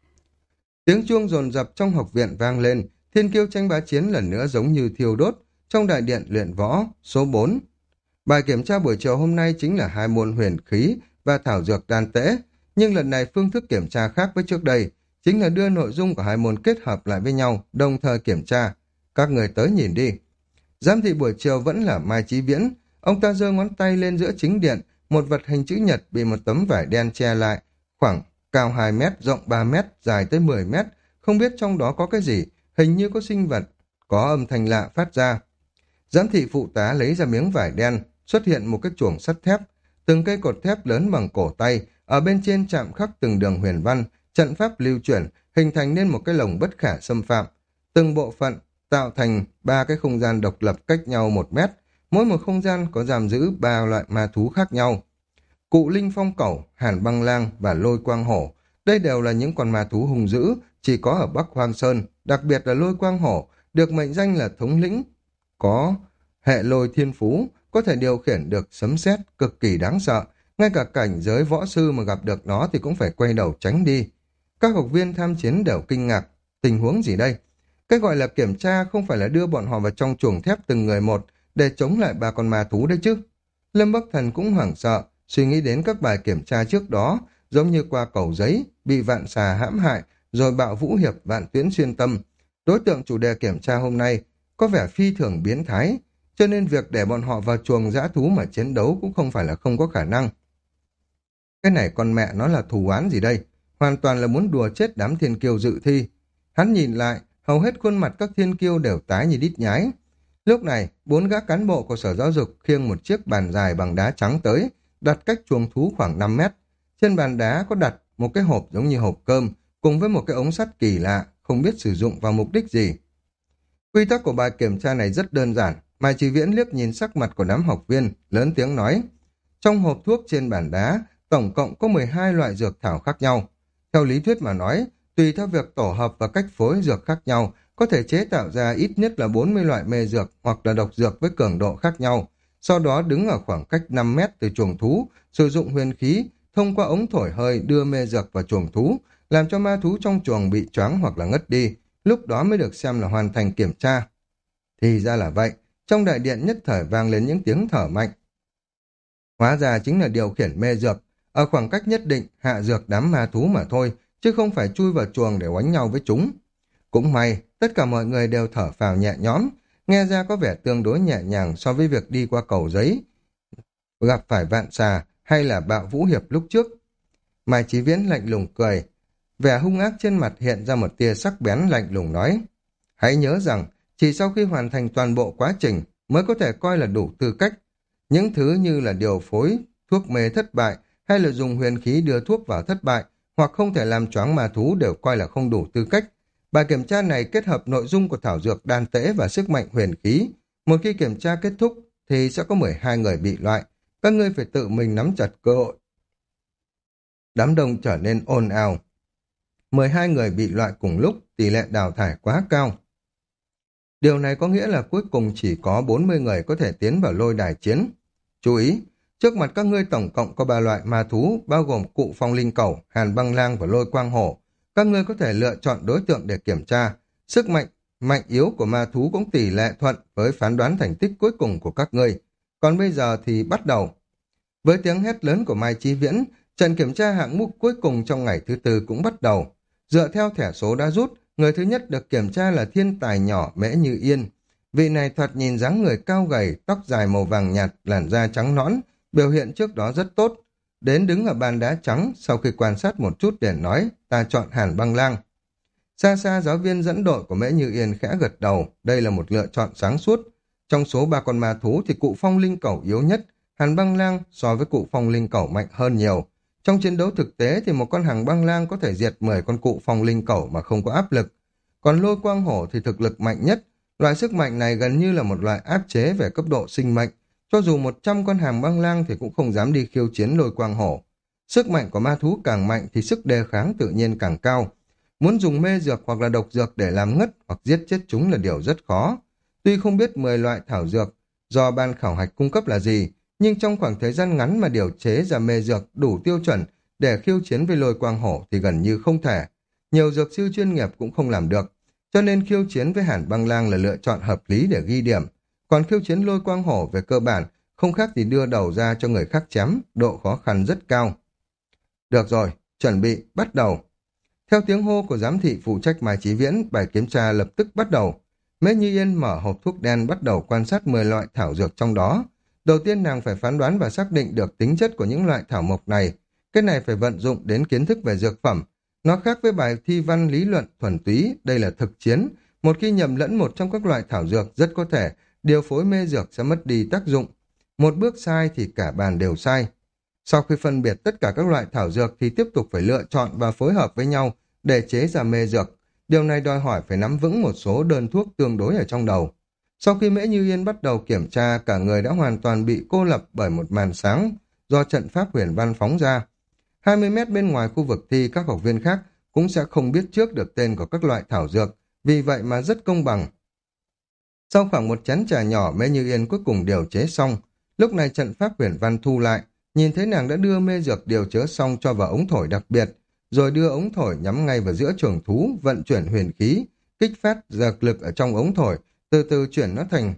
Tiếng chuông dồn dập trong học viện vang lên, thiên kiêu tranh bá chiến lần nữa giống như thiêu đốt, trong đại điện luyện võ, số bốn. Bài kiểm tra buổi chiều hôm nay chính là hai môn huyền khí và thảo dược đan tễ, nhưng lần này phương thức kiểm tra khác với trước đây, chính là đưa nội dung của hai môn kết hợp lại với nhau, đồng thời kiểm tra. Các người tới nhìn đi. Giám thị buổi chiều vẫn là Mai Chí Viễn, ông ta giơ ngón tay lên giữa chính điện, một vật hình chữ nhật bị một tấm vải đen che lại, khoảng cao hai mét, rộng ba mét, dài tới mười mét, không biết trong đó có cái gì, hình như có sinh vật, có âm thanh lạ phát ra. Giám thị phụ tá lấy ra miếng vải đen, xuất hiện một cái chuồng sắt thép, từng cây cột thép lớn bằng cổ tay, ở bên trên chạm khắc từng đường huyền văn, trận pháp lưu chuyển, hình thành nên một cái lồng bất khả xâm phạm. Từng bộ phận tạo thành ba cái không gian độc lập cách nhau một mét, mỗi một không gian có giam giữ ba loại ma thú khác nhau. Cụ Linh Phong Cẩu, Hàn Băng Lang và Lôi Quang Hổ, đây đều là những con ma thú hung dữ, chỉ có ở Bắc Hoang Sơn, đặc biệt là Lôi Quang Hổ, được mệnh danh là thống lĩnh, có hệ lôi thiên phú, có thể điều khiển được sấm sét, cực kỳ đáng sợ, ngay cả cảnh giới võ sư mà gặp được nó thì cũng phải quay đầu tránh đi. Các học viên tham chiến đều kinh ngạc, tình huống gì đây? Cái gọi là kiểm tra không phải là đưa bọn họ vào trong chuồng thép từng người một để chống lại ba con ma thú đấy chứ. Lâm Bắc Thần cũng hoảng sợ, suy nghĩ đến các bài kiểm tra trước đó, giống như qua cầu giấy, bị vạn xà hãm hại, rồi bạo vũ hiệp vạn tuyến xuyên tâm. Đối tượng chủ đề kiểm tra hôm nay có vẻ phi thường biến thái, cho nên việc để bọn họ vào chuồng dã thú mà chiến đấu cũng không phải là không có khả năng. Cái này con mẹ nó là thù oán gì đây? Hoàn toàn là muốn đùa chết đám thiên kiêu dự thi. Hắn nhìn lại, hầu hết khuôn mặt các thiên kiêu đều tái như đít nhái. Lúc này, bốn gã cán bộ của sở giáo dục khiêng một chiếc bàn dài bằng đá trắng tới, đặt cách chuồng thú khoảng năm mét. Trên bàn đá có đặt một cái hộp giống như hộp cơm, cùng với một cái ống sắt kỳ lạ, không biết sử dụng vào mục đích gì. Quy tắc của bài kiểm tra này rất đơn giản, Mai Chí Viễn liếc nhìn sắc mặt của đám học viên, lớn tiếng nói. Trong hộp thuốc trên bàn đá, tổng cộng có mười hai loại dược thảo khác nhau. Theo lý thuyết mà nói, tùy theo việc tổ hợp và cách phối dược khác nhau, có thể chế tạo ra ít nhất là bốn mươi loại mê dược hoặc là độc dược với cường độ khác nhau. Sau đó đứng ở khoảng cách năm mét từ chuồng thú, sử dụng huyền khí, thông qua ống thổi hơi đưa mê dược vào chuồng thú, làm cho ma thú trong chuồng bị choáng hoặc là ngất đi, lúc đó mới được xem là hoàn thành kiểm tra. Thì ra là vậy, trong đại điện nhất thời vang lên những tiếng thở mạnh. Hóa ra chính là điều khiển mê dược, ở khoảng cách nhất định hạ dược đám ma thú mà thôi, chứ không phải chui vào chuồng để oánh nhau với chúng. Cũng may, tất cả mọi người đều thở phào nhẹ nhõm, nghe ra có vẻ tương đối nhẹ nhàng so với việc đi qua cầu giấy, gặp phải vạn xà hay là bạo vũ hiệp lúc trước. Mai Chí Viễn lạnh lùng cười, vẻ hung ác trên mặt hiện ra một tia sắc bén lạnh lùng nói. Hãy nhớ rằng, chỉ sau khi hoàn thành toàn bộ quá trình mới có thể coi là đủ tư cách. Những thứ như là điều phối, thuốc mê thất bại, hay là dùng huyền khí đưa thuốc vào thất bại, hoặc không thể làm choáng ma thú đều coi là không đủ tư cách. Bài kiểm tra này kết hợp nội dung của thảo dược đan tễ và sức mạnh huyền khí. Một khi kiểm tra kết thúc thì sẽ có mười hai người bị loại. Các ngươi phải tự mình nắm chặt cơ hội. Đám đông trở nên ồn ào. mười hai người bị loại cùng lúc, tỷ lệ đào thải quá cao. Điều này có nghĩa là cuối cùng chỉ có bốn mươi người có thể tiến vào lôi đài chiến. Chú ý, trước mặt các ngươi tổng cộng có ba loại ma thú, bao gồm cụ phong linh cẩu, hàn băng lang và lôi quang hổ. Các ngươi có thể lựa chọn đối tượng để kiểm tra. Sức mạnh, mạnh yếu của ma thú cũng tỷ lệ thuận với phán đoán thành tích cuối cùng của các ngươi. Còn bây giờ thì bắt đầu. Với tiếng hét lớn của Mai Chí Viễn, trận kiểm tra hạng mục cuối cùng trong ngày thứ tư cũng bắt đầu. Dựa theo thẻ số đã rút, người thứ nhất được kiểm tra là thiên tài nhỏ Mễ Như Yên. Vị này thoạt nhìn dáng người cao gầy, tóc dài màu vàng nhạt, làn da trắng nõn, biểu hiện trước đó rất tốt. Đến đứng ở bàn đá trắng, sau khi quan sát một chút để nói, ta chọn Hàn Băng Lang. Xa xa giáo viên dẫn đội của Mễ Như Yên khẽ gật đầu, đây là một lựa chọn sáng suốt. Trong số ba con ma thú thì cụ phong linh cẩu yếu nhất, Hàn Băng Lang so với cụ phong linh cẩu mạnh hơn nhiều. Trong chiến đấu thực tế thì một con Hàn Băng Lang có thể diệt mười con cụ phong linh cẩu mà không có áp lực. Còn lôi quang hổ thì thực lực mạnh nhất. Loại sức mạnh này gần như là một loại áp chế về cấp độ sinh mệnh. Cho dù một trăm con Hàn Băng Lang thì cũng không dám đi khiêu chiến lôi quang hổ. Sức mạnh của ma thú càng mạnh thì sức đề kháng tự nhiên càng cao. Muốn dùng mê dược hoặc là độc dược để làm ngất hoặc giết chết chúng là điều rất khó. Tuy không biết mười loại thảo dược do ban khảo hạch cung cấp là gì, nhưng trong khoảng thời gian ngắn mà điều chế ra mê dược đủ tiêu chuẩn để khiêu chiến với lôi quang hổ thì gần như không thể. Nhiều dược sư chuyên nghiệp cũng không làm được, cho nên khiêu chiến với Hàn Băng Lang là lựa chọn hợp lý để ghi điểm. Còn khiêu chiến lôi quang hổ về cơ bản không khác thì đưa đầu ra cho người khác chém, độ khó khăn rất cao. Được rồi, chuẩn bị, bắt đầu. Theo tiếng hô của giám thị phụ trách Mai Chí Viễn, bài kiểm tra lập tức bắt đầu. Mễ Như Yên mở hộp thuốc đen bắt đầu quan sát mười loại thảo dược trong đó. Đầu tiên nàng phải phán đoán và xác định được tính chất của những loại thảo mộc này. Cái này phải vận dụng đến kiến thức về dược phẩm. Nó khác với bài thi văn lý luận thuần túy, đây là thực chiến. Một khi nhầm lẫn một trong các loại thảo dược rất có thể điều phối mê dược sẽ mất đi tác dụng. Một bước sai thì cả bàn đều sai. Sau khi phân biệt tất cả các loại thảo dược thì tiếp tục phải lựa chọn và phối hợp với nhau để chế ra mê dược. Điều này đòi hỏi phải nắm vững một số đơn thuốc tương đối ở trong đầu. Sau khi Mễ Như Yên bắt đầu kiểm tra, cả người đã hoàn toàn bị cô lập bởi một màn sáng do trận pháp huyền văn phóng ra. hai mươi mét bên ngoài khu vực thi, các học viên khác cũng sẽ không biết trước được tên của các loại thảo dược, vì vậy mà rất công bằng. Sau khoảng một chén trà nhỏ, Mễ Như Yên cuối cùng điều chế xong. Lúc này trận pháp huyền văn thu lại, nhìn thấy nàng đã đưa mê dược điều chế xong cho vào ống thổi đặc biệt, rồi đưa ống thổi nhắm ngay vào giữa chuồng thú, vận chuyển huyền khí, kích phát dược lực ở trong ống thổi, từ từ chuyển nó thành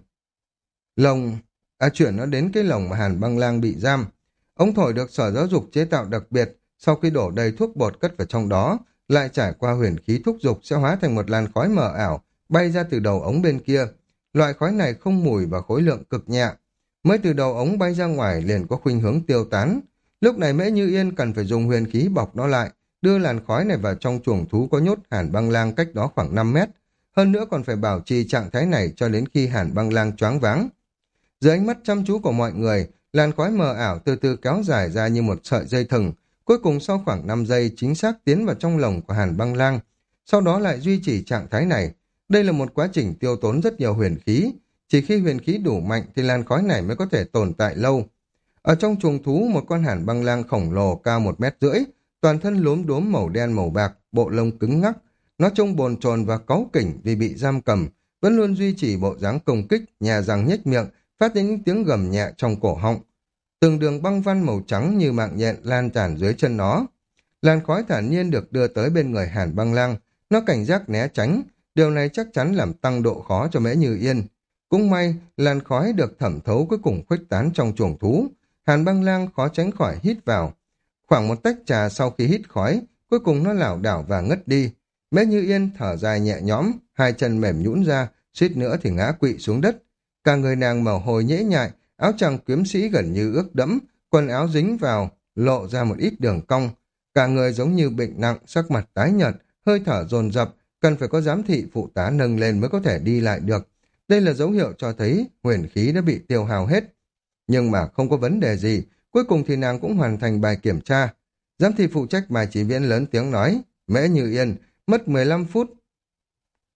lồng, à chuyển nó đến cái lồng mà Hàn Băng Lang bị giam. Ống thổi được Sở Giáo dục chế tạo đặc biệt, sau khi đổ đầy thuốc bột cất vào trong đó, lại trải qua huyền khí thúc dục sẽ hóa thành một làn khói mờ ảo, bay ra từ đầu ống bên kia. Loại khói này không mùi và khối lượng cực nhẹ. Mới từ đầu ống bay ra ngoài liền có khuynh hướng tiêu tán. Lúc này Mễ Như Yên cần phải dùng huyền khí bọc nó lại, đưa làn khói này vào trong chuồng thú có nhốt Hàn Băng Lang cách đó khoảng năm mét. Hơn nữa còn phải bảo trì trạng thái này cho đến khi Hàn Băng Lang choáng váng. Dưới ánh mắt chăm chú của mọi người, làn khói mờ ảo từ từ kéo dài ra như một sợi dây thừng, cuối cùng sau khoảng năm giây chính xác tiến vào trong lồng của Hàn Băng Lang, sau đó lại duy trì trạng thái này. Đây là một quá trình tiêu tốn rất nhiều huyền khí, chỉ khi huyền khí đủ mạnh thì làn khói này mới có thể tồn tại lâu. Ở trong chuồng thú, một con Hàn Băng Lang khổng lồ cao một mét rưỡi, toàn thân lốm đốm màu đen màu bạc, bộ lông cứng ngắc. Nó trông bồn chồn và cáu kỉnh vì bị giam cầm, vẫn luôn duy trì bộ dáng công kích, nhà răng nhếch miệng, phát ra những tiếng gầm nhẹ trong cổ họng. Từng đường băng văn màu trắng như mạng nhện lan tràn dưới chân nó. Làn khói thản nhiên được đưa tới bên người Hàn Băng Lang, nó cảnh giác né tránh, điều này chắc chắn làm tăng độ khó cho Mễ Như Yên. Cũng may, làn khói được thẩm thấu cuối cùng khuếch tán trong chuồng thú. Hàn Băng Lang khó tránh khỏi hít vào. Khoảng một tách trà sau khi hít khói, cuối cùng nó lảo đảo và ngất đi. Mễ Như Yên thở dài nhẹ nhõm, hai chân mềm nhũn ra, suýt nữa thì ngã quỵ xuống đất. Cả người nàng mồ hôi nhễ nhại, áo choàng kiếm sĩ gần như ướt đẫm, quần áo dính vào, lộ ra một ít đường cong. Cả người giống như bệnh nặng, sắc mặt tái nhợt, hơi thở dồn dập, cần phải có giám thị phụ tá nâng lên mới có thể đi lại được. Đây là dấu hiệu cho thấy huyền khí đã bị tiêu hao hết. Nhưng mà không có vấn đề gì, cuối cùng thì nàng cũng hoàn thành bài kiểm tra. Giám thị phụ trách Mai Chí Viễn lớn tiếng nói, Mễ Như Yên, mất mười lăm phút.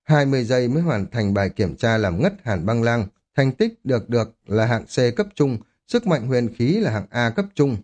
hai mươi giây mới hoàn thành bài kiểm tra làm ngất Hàn Băng Lang, thành tích được được là hạng C cấp trung, sức mạnh huyền khí là hạng A cấp trung.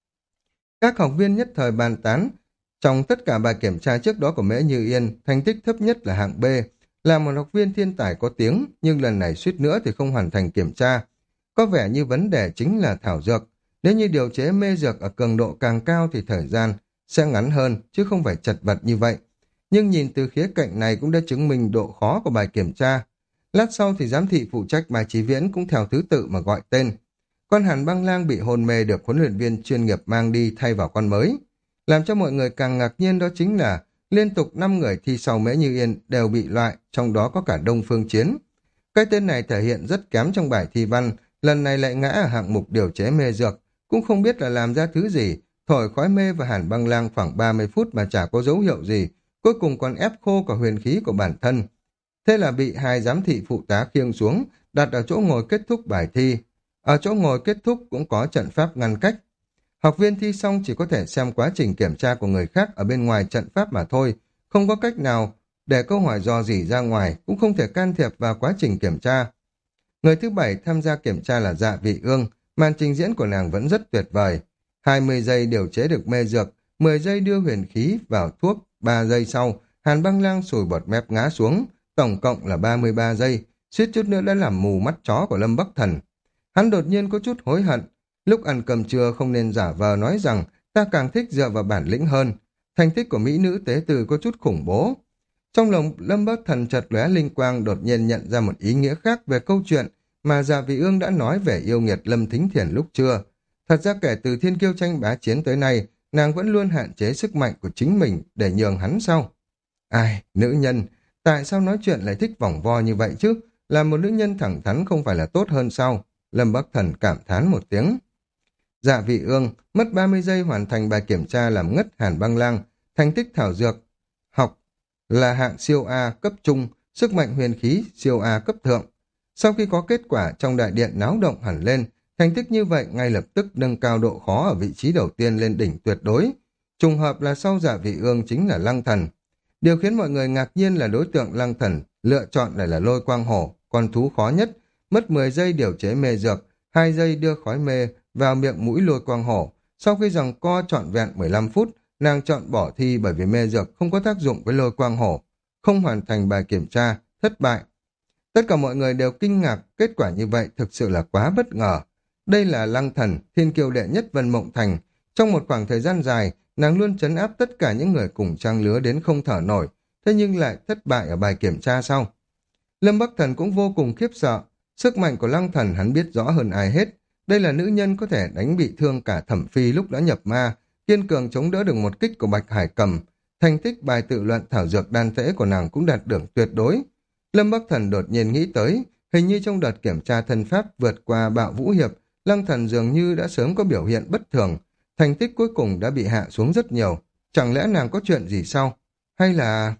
Các học viên nhất thời bàn tán, trong tất cả bài kiểm tra trước đó của Mễ Như Yên, thành tích thấp nhất là hạng B, là một học viên thiên tài có tiếng, nhưng lần này suýt nữa thì không hoàn thành kiểm tra. Có vẻ như vấn đề chính là thảo dược, nếu như điều chế mê dược ở cường độ càng cao thì thời gian sẽ ngắn hơn, chứ không phải chật vật như vậy. Nhưng nhìn từ khía cạnh này cũng đã chứng minh độ khó của bài kiểm tra. Lát sau thì giám thị phụ trách Mai Chí Viễn cũng theo thứ tự mà gọi tên. Con Hàn Băng Lang bị hôn mê được huấn luyện viên chuyên nghiệp mang đi thay vào con mới. Làm cho mọi người càng ngạc nhiên đó chính là liên tục năm người thi sau Mễ Như Yên đều bị loại, trong đó có cả Đông Phương Chiến. Cái tên này thể hiện rất kém trong bài thi văn, lần này lại ngã ở hạng mục điều chế mê dược, cũng không biết là làm ra thứ gì, thổi khói mê và Hàn Băng Lang khoảng ba mươi phút mà chả có dấu hiệu gì, cuối cùng còn ép khô cả huyền khí của bản thân. Thế là bị hai giám thị phụ tá khiêng xuống, đặt ở chỗ ngồi kết thúc bài thi. Ở chỗ ngồi kết thúc cũng có trận pháp ngăn cách. Học viên thi xong chỉ có thể xem quá trình kiểm tra của người khác ở bên ngoài trận pháp mà thôi, không có cách nào để câu hỏi dò dỉ ra ngoài, cũng không thể can thiệp vào quá trình kiểm tra. Người thứ bảy tham gia kiểm tra là Dạ Vị Ương, màn trình diễn của nàng vẫn rất tuyệt vời. hai mươi giây điều chế được mê dược, mười giây đưa huyền khí vào thuốc, ba giây sau, Hàn Băng Lang sùi bọt mép ngã xuống, tổng cộng là ba mươi ba giây, suýt chút nữa đã làm mù mắt chó của Lâm Bắc Thần. Hắn đột nhiên có chút hối hận, lúc ăn cơm trưa không nên giả vờ nói rằng ta càng thích dựa vào bản lĩnh hơn. Thành tích của mỹ nữ tế từ có chút khủng bố. Trong lòng Lâm Bắc Thần chợt lóe linh quang, đột nhiên nhận ra một ý nghĩa khác về câu chuyện mà Dạ Vị Ương đã nói về yêu nghiệt Lâm Thính Thiền lúc trưa. Thật ra kể từ thiên kiêu tranh bá chiến tới nay, nàng vẫn luôn hạn chế sức mạnh của chính mình để nhường hắn sau. Ai, nữ nhân, tại sao nói chuyện lại thích vòng vo như vậy chứ? Là một nữ nhân thẳng thắn không phải là tốt hơn sao? Lâm Bắc Thần cảm thán một tiếng. Dạ Vị Ương mất ba mươi giây hoàn thành bài kiểm tra làm ngất Hàn Băng Lang, thành tích thảo dược học là hạng siêu A cấp trung, sức mạnh huyền khí siêu A cấp thượng. Sau khi có kết quả, trong đại điện náo động hẳn lên, thành tích như vậy ngay lập tức nâng cao độ khó ở vị trí đầu tiên lên đỉnh tuyệt đối. Trùng hợp là sau Dạ Vị Ương chính là Lăng Thần. Điều khiến mọi người ngạc nhiên là đối tượng Lăng Thần lựa chọn lại là Lôi Quang Hổ, con thú khó nhất, mất mười giây điều chế mê dược, hai giây đưa khói mê vào miệng mũi Lôi Quang Hổ. Sau khi giằng co trọn vẹn mười lăm phút, nàng chọn bỏ thi bởi vì mê dược không có tác dụng với Lôi Quang Hổ, không hoàn thành bài kiểm tra, thất bại. Tất cả mọi người đều kinh ngạc, kết quả như vậy thực sự là quá bất ngờ. Đây là Lăng Thần, thiên kiêu đệ nhất Vân Mộng Thành. Trong một khoảng thời gian dài, nàng luôn trấn áp tất cả những người cùng trang lứa đến không thở nổi, thế nhưng lại thất bại ở bài kiểm tra sau. Lâm Bắc Thần cũng vô cùng khiếp sợ, sức mạnh của Lăng Thần hắn biết rõ hơn ai hết. Đây là nữ nhân có thể đánh bị thương cả Thẩm Phi lúc đã nhập ma, kiên cường chống đỡ được một kích của Bạch Hải Cầm. Thành tích bài tự luận thảo dược đan phễ của nàng cũng đạt được tuyệt đối. Lâm Bắc Thần đột nhiên nghĩ tới, hình như trong đợt kiểm tra thân pháp vượt qua Bạo Vũ Hiệp, Lăng Thần dường như đã sớm có biểu hiện bất thường, thành tích cuối cùng đã bị hạ xuống rất nhiều. Chẳng lẽ nàng có chuyện gì sao? Hay là...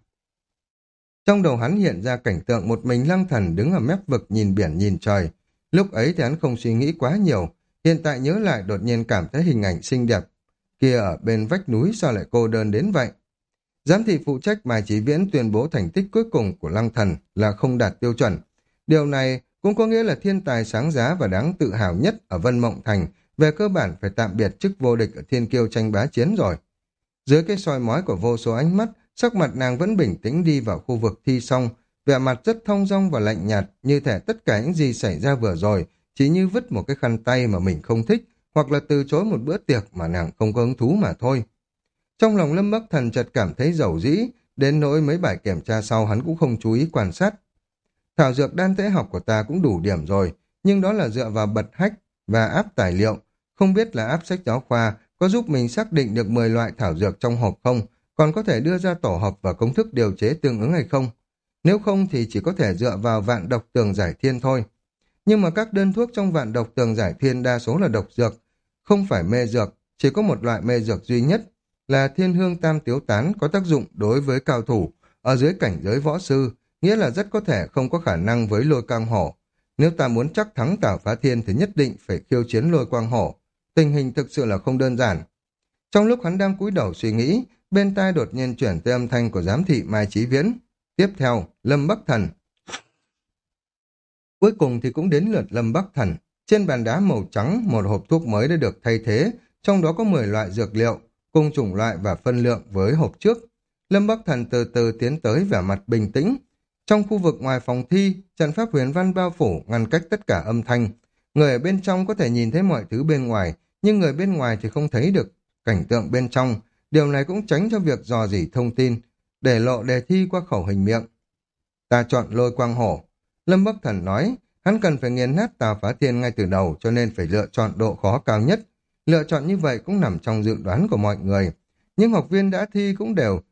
Trong đầu hắn hiện ra cảnh tượng một mình Lăng Thần đứng ở mép vực nhìn biển nhìn trời. Lúc ấy thì hắn không suy nghĩ quá nhiều, hiện tại nhớ lại đột nhiên cảm thấy hình ảnh xinh đẹp. Kia ở bên vách núi sao lại cô đơn đến vậy? Giám thị phụ trách Mai Chí Viễn tuyên bố thành tích cuối cùng của Lăng Thần là không đạt tiêu chuẩn. Điều này cũng có nghĩa là thiên tài sáng giá và đáng tự hào nhất ở Vân Mộng Thành về cơ bản phải tạm biệt chức vô địch ở thiên kiêu tranh bá chiến rồi. Dưới cái soi mói của vô số ánh mắt, sắc mặt nàng vẫn bình tĩnh đi vào khu vực thi xong, vẻ mặt rất thong dong và lạnh nhạt, như thể tất cả những gì xảy ra vừa rồi chỉ như vứt một cái khăn tay mà mình không thích, hoặc là từ chối một bữa tiệc mà nàng không có hứng thú mà thôi. Trong lòng Lâm Bắc Thần chợt cảm thấy dầu dĩ, đến nỗi mấy bài kiểm tra sau hắn cũng không chú ý quan sát. Thảo dược đan tế học của ta cũng đủ điểm rồi, nhưng đó là dựa vào bật hách và áp tài liệu. Không biết là áp sách giáo khoa có giúp mình xác định được mười loại thảo dược trong hộp không, còn có thể đưa ra tổ hợp và công thức điều chế tương ứng hay không. Nếu không thì chỉ có thể dựa vào vạn độc tường giải thiên thôi. Nhưng mà các đơn thuốc trong vạn độc tường giải thiên đa số là độc dược, không phải mê dược, chỉ có một loại mê dược duy nhất là thiên hương tam tiếu tán có tác dụng đối với cao thủ ở dưới cảnh giới võ sư, nghĩa là rất có thể không có khả năng với Lôi Quang Hổ. Nếu ta muốn chắc thắng Tào Phá Thiên thì nhất định phải khiêu chiến Lôi Quang Hổ. Tình hình thực sự là không đơn giản. Trong lúc hắn đang cúi đầu suy nghĩ, bên tai đột nhiên chuyển tới âm thanh của giám thị Mai Chí Viễn. Tiếp theo, Lâm Bắc Thần. Cuối cùng thì cũng đến lượt Lâm Bắc Thần. Trên bàn đá màu trắng, một hộp thuốc mới đã được thay thế, trong đó có mười loại dược liệu, cùng chủng loại và phân lượng với hộp trước. Lâm Bắc Thần từ từ tiến tới vẻ mặt bình tĩnh. Trong khu vực ngoài phòng thi, trận pháp huyền văn bao phủ ngăn cách tất cả âm thanh. Người ở bên trong có thể nhìn thấy mọi thứ bên ngoài, nhưng người bên ngoài thì không thấy được cảnh tượng bên trong. Điều này cũng tránh cho việc dò dỉ thông tin, để lộ đề thi qua khẩu hình miệng. Ta chọn Lôi Quang Hổ. Lâm Bắc Thần nói, hắn cần phải nghiền nát Tào Phá Thiên ngay từ đầu cho nên phải lựa chọn độ khó cao nhất. Lựa chọn như vậy cũng nằm trong dự đoán của mọi người. Nhưng học viên đã thi cũng đều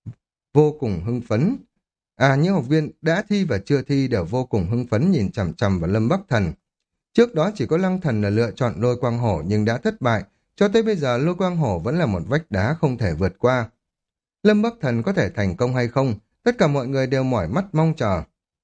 vô cùng hưng phấn. À, những học viên đã thi và chưa thi đều vô cùng hưng phấn nhìn chằm chằm vào Lâm Bắc Thần. Trước đó chỉ có Lăng Thần là lựa chọn Lôi Quang Hổ nhưng đã thất bại. Cho tới bây giờ Lôi Quang Hổ vẫn là một vách đá không thể vượt qua. Lâm Bắc Thần có thể thành công hay không? Tất cả mọi người đều mỏi mắt mong chờ.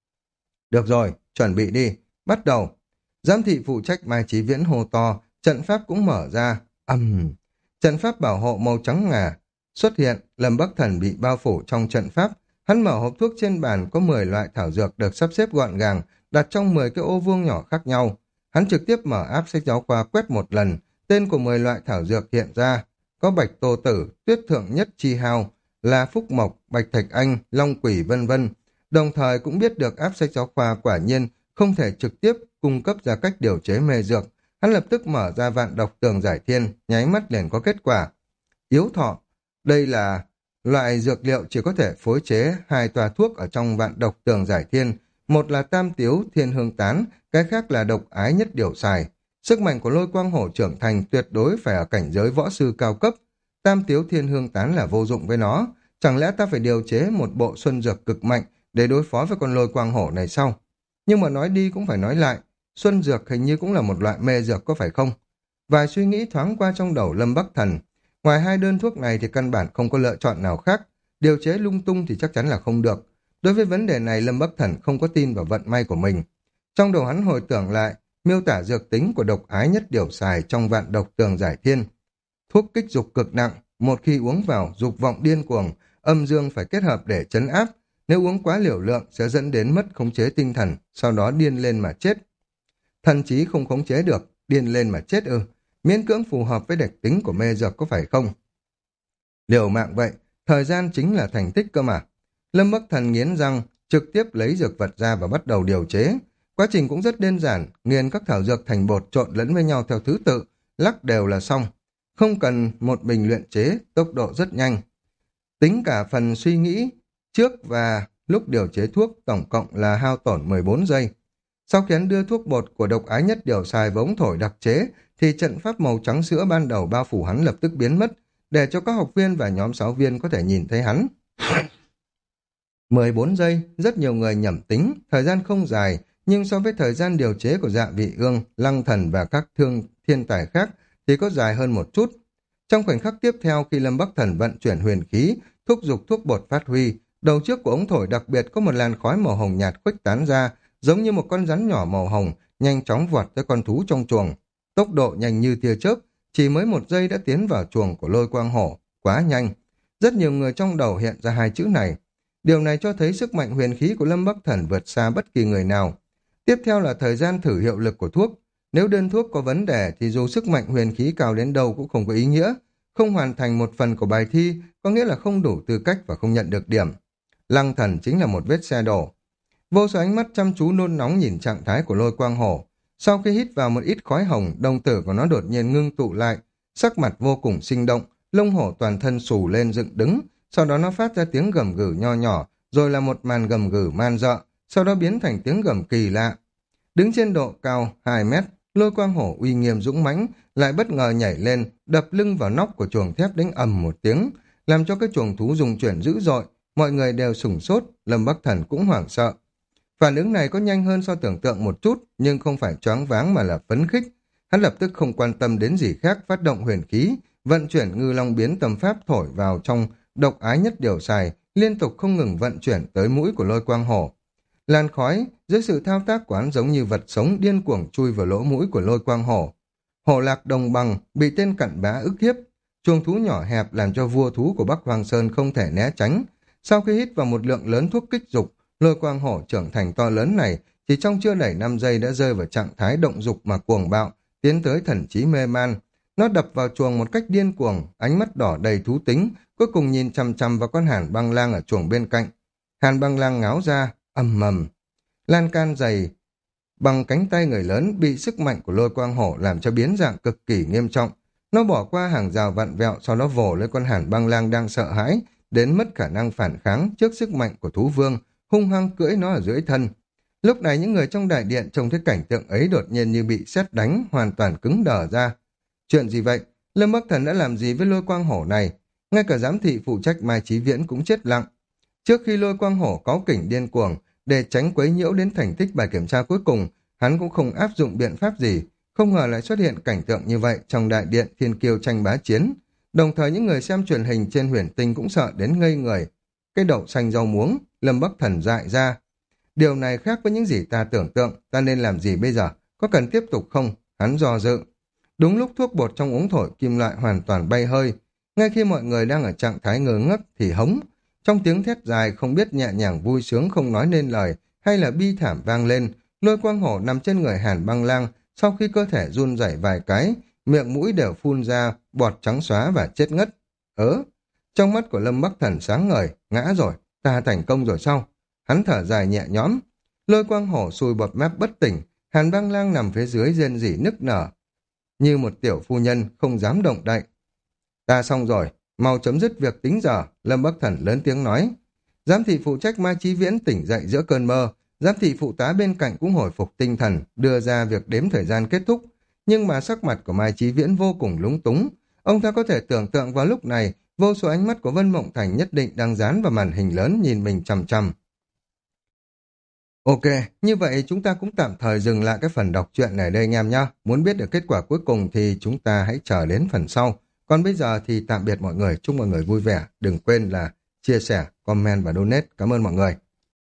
Được rồi, chuẩn bị đi. Bắt đầu. Giám thị phụ trách Mai Chí Viễn hô to, trận pháp cũng mở ra. Ầm. Uhm. Trận pháp bảo hộ màu trắng ngà xuất hiện, Lâm Bắc Thần bị bao phủ trong trận pháp. Hắn mở hộp thuốc trên bàn có mười loại thảo dược được sắp xếp gọn gàng, đặt trong mười cái ô vuông nhỏ khác nhau. Hắn trực tiếp mở áp sách giáo khoa quét một lần, tên của mười loại thảo dược hiện ra. Có bạch tô tử, tuyết thượng nhất chi hao, là phúc mộc, bạch thạch anh, long quỷ vân vân. Đồng thời cũng biết được áp sách giáo khoa quả nhiên không thể trực tiếp cung cấp ra cách điều chế mê dược. Hắn lập tức mở ra vạn độc tường giải thiên, nháy mắt liền có kết quả. Yếu thọ, đây là loại dược liệu chỉ có thể phối chế hai tòa thuốc ở trong vạn độc tường giải thiên. Một là tam tiếu thiên hương tán, cái khác là độc ái nhất điều xài. Sức mạnh của Lôi Quang Hổ trưởng thành tuyệt đối phải ở cảnh giới võ sư cao cấp. Tam tiếu thiên hương tán là vô dụng với nó. Chẳng lẽ ta phải điều chế một bộ xuân dược cực mạnh để đối phó với con Lôi Quang Hổ này sao? Nhưng mà nói đi cũng phải nói lại, xuân dược hình như cũng là một loại mê dược có phải không? Vài suy nghĩ thoáng qua trong đầu Lâm Bắc Thần. Ngoài hai đơn thuốc này thì căn bản không có lựa chọn nào khác. Điều chế lung tung thì chắc chắn là không được. Đối với vấn đề này Lâm Bắc Thần không có tin vào vận may của mình. Trong đầu hắn hồi tưởng lại, miêu tả dược tính của độc ái nhất điều xài trong vạn độc tường giải thiên. Thuốc kích dục cực nặng, một khi uống vào, dục vọng điên cuồng, âm dương phải kết hợp để trấn áp. Nếu uống quá liều lượng sẽ dẫn đến mất khống chế tinh thần, sau đó điên lên mà chết. Thần trí không khống chế được, điên lên mà chết ư. Miễn cưỡng phù hợp với đặc tính của mê dược có phải không? Liều mạng vậy, thời gian chính là thành tích cơ mà. Lâm Bắc Thần nghiến răng, trực tiếp lấy dược vật ra và bắt đầu điều chế. Quá trình cũng rất đơn giản, nghiền các thảo dược thành bột trộn lẫn với nhau theo thứ tự, lắc đều là xong. Không cần một bình luyện chế, tốc độ rất nhanh. Tính cả phần suy nghĩ trước và lúc điều chế thuốc tổng cộng là hao tổn mười bốn giây. Sau khi hắn đưa thuốc bột của độc ái nhất điều xài và ống thổi đặc chế, thì trận pháp màu trắng sữa ban đầu bao phủ hắn lập tức biến mất, để cho các học viên và nhóm giáo viên có thể nhìn thấy hắn. mười bốn giây, rất nhiều người nhẩm tính, thời gian không dài, nhưng so với thời gian điều chế của Dạ Vị Ương, Lăng Thần và các thương thiên tài khác thì có dài hơn một chút. Trong khoảnh khắc tiếp theo khi Lâm Bắc Thần vận chuyển huyền khí, thúc giục thuốc bột phát huy, đầu trước của ống thổi đặc biệt có một làn khói màu hồng nhạt khuếch tán ra, giống như một con rắn nhỏ màu hồng, nhanh chóng vọt tới con thú trong chuồng. Tốc độ nhanh như tia chớp, chỉ mới một giây đã tiến vào chuồng của Lôi Quang Hổ, quá nhanh. Rất nhiều người trong đầu hiện ra hai chữ này. Điều này cho thấy sức mạnh huyền khí của Lâm Bắc Thần vượt xa bất kỳ người nào. Tiếp theo là thời gian thử hiệu lực của thuốc. Nếu đơn thuốc có vấn đề thì dù sức mạnh huyền khí cao đến đâu cũng không có ý nghĩa. Không hoàn thành một phần của bài thi có nghĩa là không đủ tư cách và không nhận được điểm. Lăng Thần chính là một vết xe đổ. Vô số ánh mắt chăm chú nôn nóng nhìn trạng thái của Lôi Quang Hổ. Sau khi hít vào một ít khói hồng, đồng tử của nó đột nhiên ngưng tụ lại, sắc mặt vô cùng sinh động, lông hổ toàn thân xù lên dựng đứng, sau đó nó phát ra tiếng gầm gừ nho nhỏ, rồi là một màn gầm gừ man dợ, sau đó biến thành tiếng gầm kỳ lạ. Đứng trên độ cao hai mét, Lôi Quang Hổ uy nghiêm dũng mãnh, lại bất ngờ nhảy lên, đập lưng vào nóc của chuồng thép đánh ầm một tiếng, làm cho cái chuồng thú rung chuyển dữ dội, mọi người đều sửng sốt, Lâm Bắc Thần cũng hoảng sợ. Phản ứng này có nhanh hơn so tưởng tượng một chút, nhưng không phải choáng váng mà là phấn khích. Hắn lập tức không quan tâm đến gì khác, phát động huyền khí, vận chuyển ngư long biến tâm pháp thổi vào trong độc ái nhất điều xài, liên tục không ngừng vận chuyển tới mũi của Lôi Quang Hổ. Làn khói dưới sự thao tác của hắn giống như vật sống điên cuồng chui vào lỗ mũi của Lôi Quang Hổ. Hổ Lạc Đồng Bằng bị tên cặn bã ức hiếp, chuồng thú nhỏ hẹp làm cho vua thú của Bắc Hoàng Sơn không thể né tránh. Sau khi hít vào một lượng lớn thuốc kích dục, Lôi Quang Hổ trưởng thành to lớn này chỉ trong chưa đầy năm giây đã rơi vào trạng thái động dục mà cuồng bạo, tiến tới thần trí mê man. Nó đập vào chuồng một cách điên cuồng, ánh mắt đỏ đầy thú tính, cuối cùng nhìn chằm chằm vào con Hàn Băng Lang ở chuồng bên cạnh. Hàn Băng Lang ngáo ra, ầm ầm. Lan can dày bằng cánh tay người lớn bị sức mạnh của Lôi Quang Hổ làm cho biến dạng cực kỳ nghiêm trọng. Nó bỏ qua hàng rào vặn vẹo, sau đó vồ lên con Hàn Băng Lang đang sợ hãi, đến mất khả năng phản kháng trước sức mạnh của thú vương, hung hăng cưỡi nó ở dưới thân. Lúc này những người trong đại điện trông thấy cảnh tượng ấy đột nhiên như bị sét đánh, hoàn toàn cứng đờ ra. Chuyện gì vậy? Lâm Bắc Thần đã làm gì với Lôi Quang Hổ này? Ngay cả giám thị phụ trách Mai Chí Viễn cũng chết lặng. Trước khi Lôi Quang Hổ cáu kỉnh điên cuồng, để tránh quấy nhiễu đến thành tích bài kiểm tra cuối cùng, hắn cũng không áp dụng biện pháp gì. Không ngờ lại xuất hiện cảnh tượng như vậy trong đại điện thiên kiêu tranh bá chiến. Đồng thời những người xem truyền hình trên huyền tinh cũng sợ đến ngây người. Cái đậu xanh rau muống, Lâm Bắc Thần dại ra. Điều này khác với những gì ta tưởng tượng, ta nên làm gì bây giờ? Có cần tiếp tục không? Hắn do dự. Đúng lúc thuốc bột trong ống thổi kim loại hoàn toàn bay hơi. Ngay khi mọi người đang ở trạng thái ngơ ngất thì hống. Trong tiếng thét dài không biết nhẹ nhàng vui sướng không nói nên lời hay là bi thảm vang lên, Lôi Quang Hổ nằm trên người Hàn Băng Lang, sau khi cơ thể run rẩy vài cái, miệng mũi đều phun ra bọt trắng xóa và chết ngất. Ớ, trong mắt của Lâm Bắc Thần sáng ngời, ngã rồi, ta thành công rồi sao? Hắn thở dài nhẹ nhõm. Lôi Quang Hổ sùi bọt mép bất tỉnh, Hàn Băng Lang nằm phía dưới rên rỉ nức nở, như một tiểu phu nhân không dám động đậy. Ta xong rồi, mau chấm dứt việc tính giờ, Lâm Bắc Thần lớn tiếng nói. Giám thị phụ trách Mai Chí Viễn tỉnh dậy giữa cơn mơ, giám thị phụ tá bên cạnh cũng hồi phục tinh thần, đưa ra việc đếm thời gian kết thúc. Nhưng mà sắc mặt của Mai Chí Viễn vô cùng lúng túng. Ông ta có thể tưởng tượng vào lúc này, vô số ánh mắt của Vân Mộng Thành nhất định đang dán vào màn hình lớn nhìn mình chằm chằm. Ok, như vậy chúng ta cũng tạm thời dừng lại cái phần đọc truyện này đây anh em nhé. Muốn biết được kết quả cuối cùng thì chúng ta hãy chờ đến phần sau. Còn bây giờ thì tạm biệt mọi người, chúc mọi người vui vẻ. Đừng quên là chia sẻ, comment và donate. Cảm ơn mọi người.